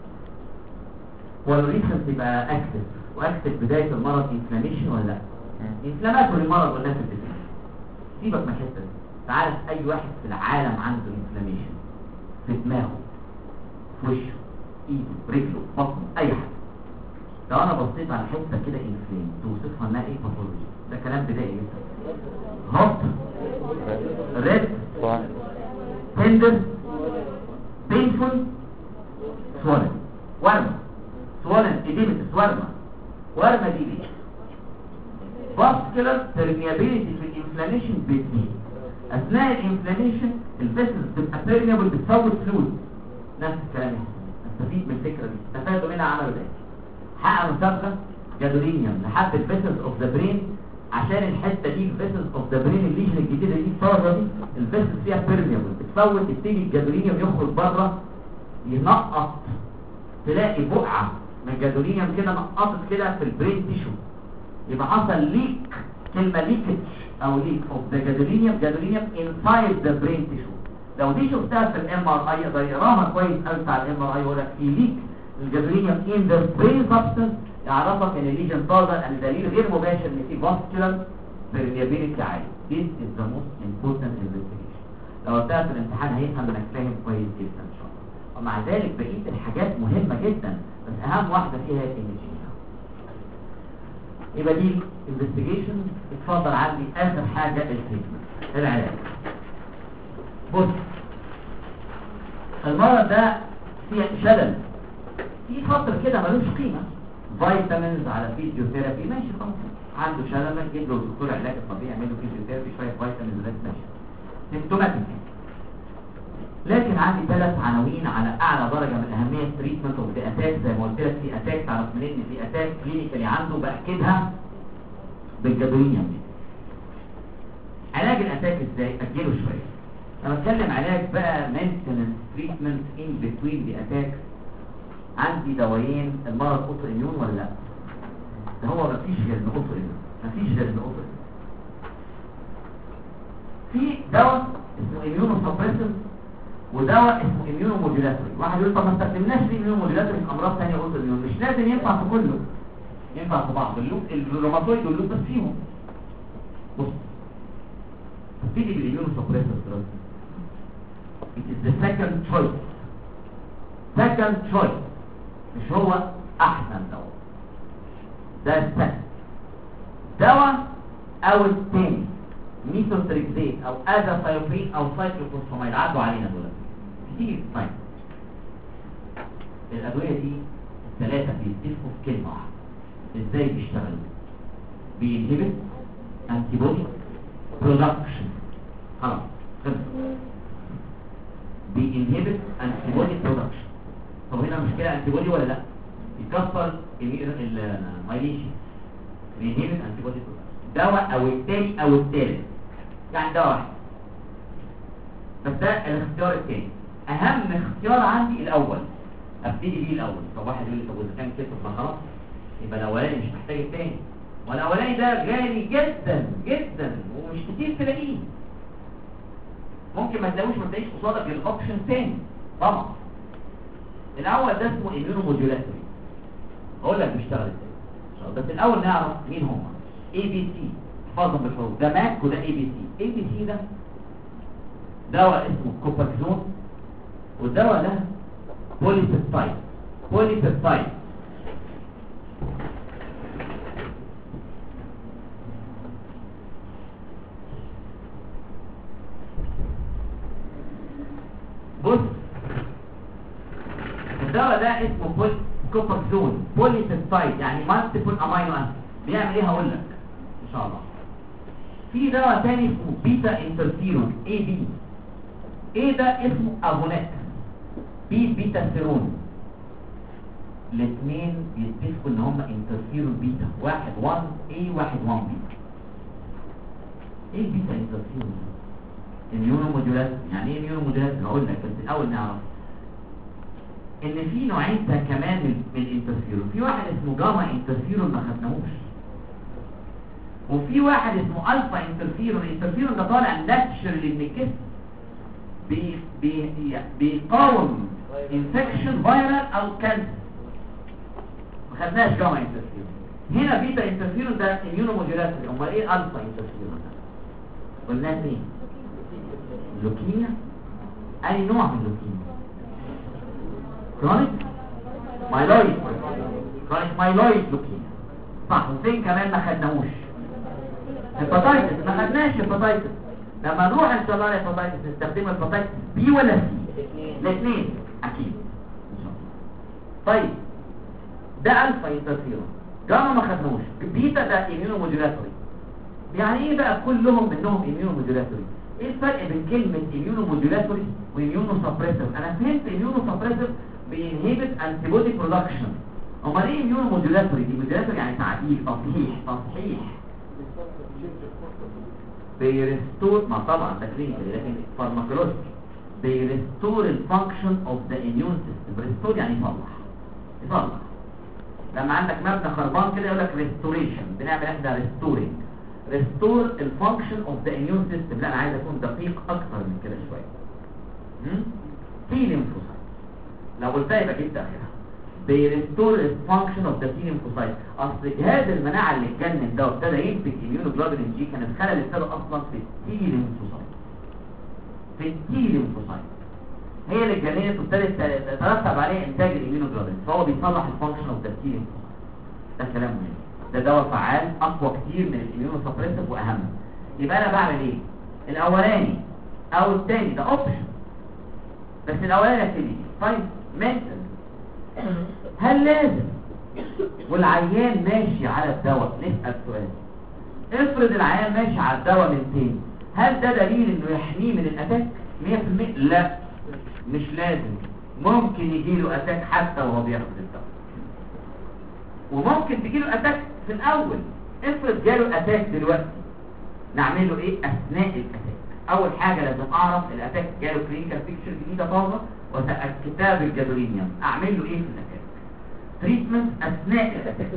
هو الريسنت يبقى اكتف، واكتف بدايه المرض انفلاميشن ولا لا؟ انفلاماتوري المرض ولا في الدم. سيبك من الحته دي، تعرف اي واحد في العالم عنده انفلاميشن في دماغه في وشه ايده رجله بطنه اي حاجه، لو انا بصيت على حته كده انفلام توصفها انها ايه؟ باثولوجي. ده كلام بدائي جدا. هوت ريد تندر بينفول سوالن ورمه سوالن اديمتس ورمه ورمه دي ليه؟ فاسكولار permeability في الانفلاميشن بتزيد. اثناء الانفلاميشن الفيسلز بتبقى permeable بتفوت فلويد. نفس الكلام نستفيد من الفكره دي. استفادوا منها عملوا ده حققوا مسابقه جادولينيوم لحد الفيسلز اوف ذا برين عشان الحته دي الفيسلز اوف ذا برين الليجن الجديده دي الطازه دي الفيسلز فيها permeable بتفوت تبتدي الجادولينيوم يخرج بره ينقط. تلاقي بقعه من الجادولينيوم كده نقطت كده في البرين تيشو، يبقى حصل ليك. كلمه ليكج او ليك اوف ذا جادولينيوم جادولينيوم انسايد ذا برين تيشو. لو دي شفتها في الام ار اي يقدر يقراها كويس قوي بتاع الام ار اي يقول لك في ليك الجادولينيوم ان ذا برين سبستنس، يعرفك ان الليجن طازه لان دليل غير مباشر ان في فاسكولار permeability عالي. This is the most important investigation. لو قلتها في الامتحان هيفهم انك فاهم كويس جدا ان شاء الله. ومع ذلك بقيه الحاجات مهمه جدا بس اهم واحده فيها الايميجينج. يبقى دي investigation. اتفضل عندي اخر حاجه التريتمنت العلاج. بص المرض ده فيه شلل في فتره كده ملوش قيمه، فيتامينز على فيزيوثيرابي ماشي خلاص. عنده شلل نجيب له دكتور علاج طبيعي يعمل له فيزيوثيرابي شويه فيتامينز وده ماشي سيمتوماتيك. لكن عندي ثلاث عناوين على اعلى درجه من اهميه التريتمنت اوف ذا اتاك. زي ما قلت لك في اتاك تعرف منين ان في اتاك كلينيكالي عنده باكدها بالجادولينيوم دي. علاج الاتاك ازاي؟ اجله شويه. انا بتكلم علاج بقى مينتنس تريتمنت ان بتوين ذا اتاك. عندي دوايين. المرض اوتو اميون ولا لا؟ ده هو مفيش غير اوتو اميون، مفيش غير اوتو اميون. في دواء اسمه اميونو سبريسنت ودواء اسمه اميونو موديولاتوري. واحد يقول طب ما استخدمناش ليه اميونو موديولاتوري في امراض ثانيه اوتو اميون؟ مش لازم ينفع في كله، ينفع في بعض. اللوب الروماتويد واللوب بس فيهم. بص تبتدي بالاميونو سبريسنت. it is the second choice second choice مش هو احسن دواء، ده الثاني. دواء او الثاني ميثوتريكزيت او ازاثايوبرين او سايكلوفوسفاميد عدوا علينا دول كتير. طيب الادويه دي الثلاثه بيتفقوا في كلمه واحده. ازاي بيشتغلوا؟ بينهبت انتي بودي برودكشن. خلاص خلص. بينهبت انتي بودي برودكشن. طب هنا مشكله انتي بودي ولا لا؟ يكسر المايليشن. بينهبت انتي بودي برودكشن. دواء او الثاني او الثالث يعني دواء واحد بس. ده الاختيار الثاني. اهم اختيار عندي الاول، ابتدي بيه الاول. طب واحد يقول لي طب واذا كان كده ما خلاص يبقى الاولاني مش محتاج الثاني. والاولاني ده غالي جدا جدا ومش كتير تلاقيه. ممكن ما تلاقوش ما تلاقيش قصادك غير الاوبشن الثاني طبعا. الاول ده اسمه اميونو موديولاتوري. اقول لك بيشتغل ازاي بس الاول نعرف مين هم. اي بي سي احفظهم بالحروف. ده ماك وده اي بي سي. اي بي سي ده دواء اسمه كوباكسون والدواء ده بوليبيبتايد. بوليبيبتايد بص الدواء الدواء ده اسمه بول كوباكسون بوليسيستايد يعني مالتيبل امينو اسيد. بيعمل ايه هقول لك ان شاء الله. في دواء تاني اسمه بيتا انترفيرون اي بي. ايه ده اسمه ابونات بي بيتا سيرون. الاثنين بيتفقوا ان هم انترفيرون بيتا، واحد واحد اي واحد واحد بيتا. ايه البيتا انترفيرون؟ اميونو موديولات. يعني ايه اميونو موديولات؟ هقول لك بس الاول نعرف ان في نوعين كمان من من الانترفيرون. في واحد اسمه جاما انترفيرون ما خدناهوش، وفي واحد اسمه الفا انترفيرون. الانترفيرون ده طالع ناتشرالي من الجسم، بي بي بيقاوم انفكشن فيرال او كانسر. ما خدناش جاما انترفيرون. هنا بيتا انترفيرون ده اميونو موديولاتوري. امال ايه الفا انترفيرون ده؟ قلنا ايه؟ لوكيميا. اي نوع من اللوكيميا؟ كرونيك مايلويد. كرونيك مايلويد لوكيميا صح. وفين كمان ما خدناهوش؟ هيباتايتس. ما خدناش هيباتايتس. لما نروح ان شاء الله للهيباتايتس نستخدم الهيباتايتس بي ولا سي؟ الاثنين اكيد ان شاء الله. طيب ده الفا انترفيرون. جاما ما خدناهوش. بيتا ده اميونو موديولاتوري. يعني ايه بقى كلهم منهم اميونو موديولاتوري؟ ايه الفرق بين كلمه اميونو موديولاتوري واميونو سبريسيف؟ انا فهمت اميونو سبريسيف بينهبت انتي بودي برودكشن. امال ايه اميونو موديولاتوري؟ دي موديولاتوري يعني تعديل تصحيح تصحيح بيرستور. ما طبعا ده كلينيكال لكن فارماكولوجي بيرستور الفانكشن اوف ذا اميون سيستم. ريستور يعني يصلح يصلح. لما عندك مبنى خربان كده يقول لك ريستوريشن، بنعمل احنا ريستورينج ريستور الفانكشن اوف ذا اميون سيستم. لا انا عايز اكون دقيق اكتر من كده شويه. تي ليمفوسايت لو قلتها يبقى جبت اخرها. بيرستور الفانكشن اوف ذا تي ليمفوسايت. اصل جهاز المناعه اللي اتجنن ده وابتدى ينتج اميونوجلوبولين جي كان الخلل ابتدى اصلا في التي ليمفوسايت. في التي ليمفوسايت هي اللي اتجننت وابتدت تترتب عليه انتاج الاميونوجلوبولين، فهو بيصلح الفانكشن اوف ذا تي ليمفوسايت. ده كلام مهم. ده دواء فعال اقوى كتير من الاميونو سبريسيف واهم. يبقى انا بعمل ايه؟ الاولاني او الثاني ده اوبشن، بس الاولاني ابتدي. طيب منتل هل لازم والعيان ماشي على الدواء؟ نسال سؤال. افرض العيان ماشي على الدواء من تاني، هل ده دليل انه يحميه من الاتاك مية في المية؟ لا مش لازم. ممكن يجيله اتاك حتى وهو بياخد الدواء، وممكن تجيله اتاك في الاول. افرض جاله اتاك دلوقتي، نعمل له ايه اثناء الاتاك؟ اول حاجه لازم اعرف الاتاك جاله كلينيكال بيكتشر جديده طازه وكتاب الجدولينيوم. اعمل له ايه في الاتاك؟ تريتمنت اثناء الاتاك.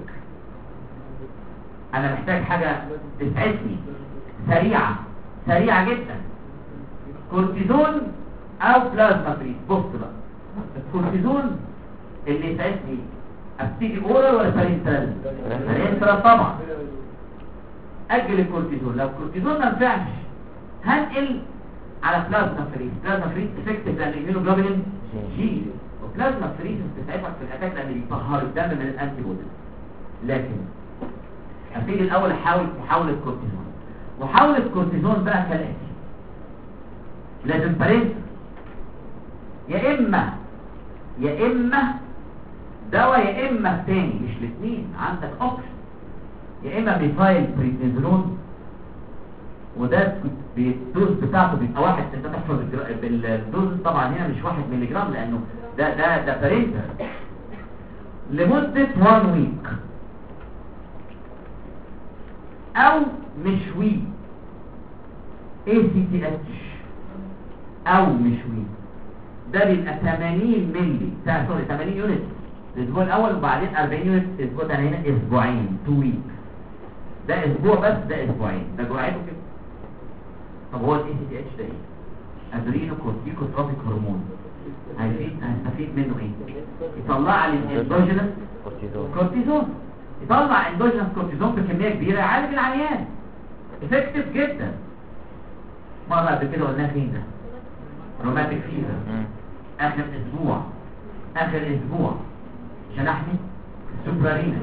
انا محتاج حاجه تسعفني سريعه سريعه جدا. كورتيزون او بلازما فريز. بص بقى الكورتيزون اللي يسعفني ابتدي اورال ولا بارنترال؟ بارنترال طبعا. اجل الكورتيزون. لو الكورتيزون ما نفعش هنقل على بلازما فريز. بلازما فريز افكتيف لان الاميونوجلوبولين جي، وبلازما فريز بتسعفك في الاتاك لان بيطهر الدم من الانتي بوديز. لكن ابتدي الاول احاول محاوله كورتيزون. محاوله كورتيزون بقى كالاتي: لازم بارنترال، يا اما يا اما دواء يا اما الثاني، مش الاثنين. عندك اوبشن يا اما ميثايل بريدنيزولون، وده الدوز بتاعته بيبقى واحد. انت تحفظ الدوز طبعا هنا مش واحد ملي جرام لانه ده ده ده بارنتر لمده واحد ويك، او مشوي اي سي تي اتش او مشوي. ده بيبقى ثمانين مللي سوري ثمانين يونت الاسبوع الاول، وبعدين أربعين يونت الاسبوع الثاني. هنا اسبوعين تو ويك. ده اسبوع بس، ده اسبوعين. ده جرعته كده. طب هو الاي سي تي اتش ده ايه؟ ادرينو كورتيكوتروبيك هرمون. هيفيد هنستفيد منه ايه؟ يطلع لي الاندوجينس كورتيزون. يطلع اندوجينس كورتيزون بكميه كبيره يعالج العيان. افكتيف جدا. مره قبل كده قلناها فين ده؟ روماتيك فيفر. اخر اسبوع اخر اسبوع عشان احمي السوبرارينا.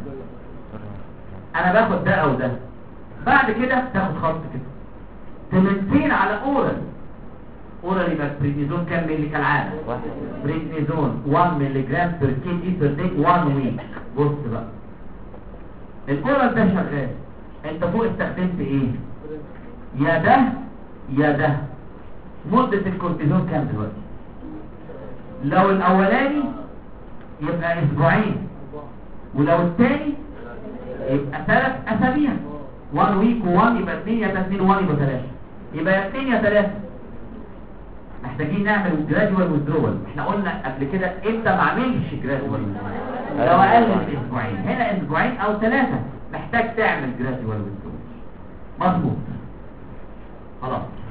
انا باخد ده او ده. بعد كده تاخد خط كده تمنتين على اورال اورال يبقى بريدنيزون كام مللي كالعاده؟ واحد. بريدنيزون واحد مللي جرام بير كي جي بير داي واحد ويك. بص بقى الاورال ده شغال، انت فوق استخدمت ايه؟ يا ده يا ده. مدة الكورتيزون كام دلوقتي؟ لو الاولاني يبقى اسبوعين، ولو الثاني يبقى ثلاث اسابيع. واحد ويك و1 يبقى اتنين، يبقى اتنين و1 يبقى ثلاثة، يبقى يا اتنين يا ثلاثة. محتاجين نعمل جراديوال ويزدرول. احنا قلنا قبل كده امتى ما اعملش جراديوال؟ لو اقل من اسبوعين. هنا اسبوعين او ثلاثة محتاج تعمل جراديوال ويزدرول. مظبوط. خلاص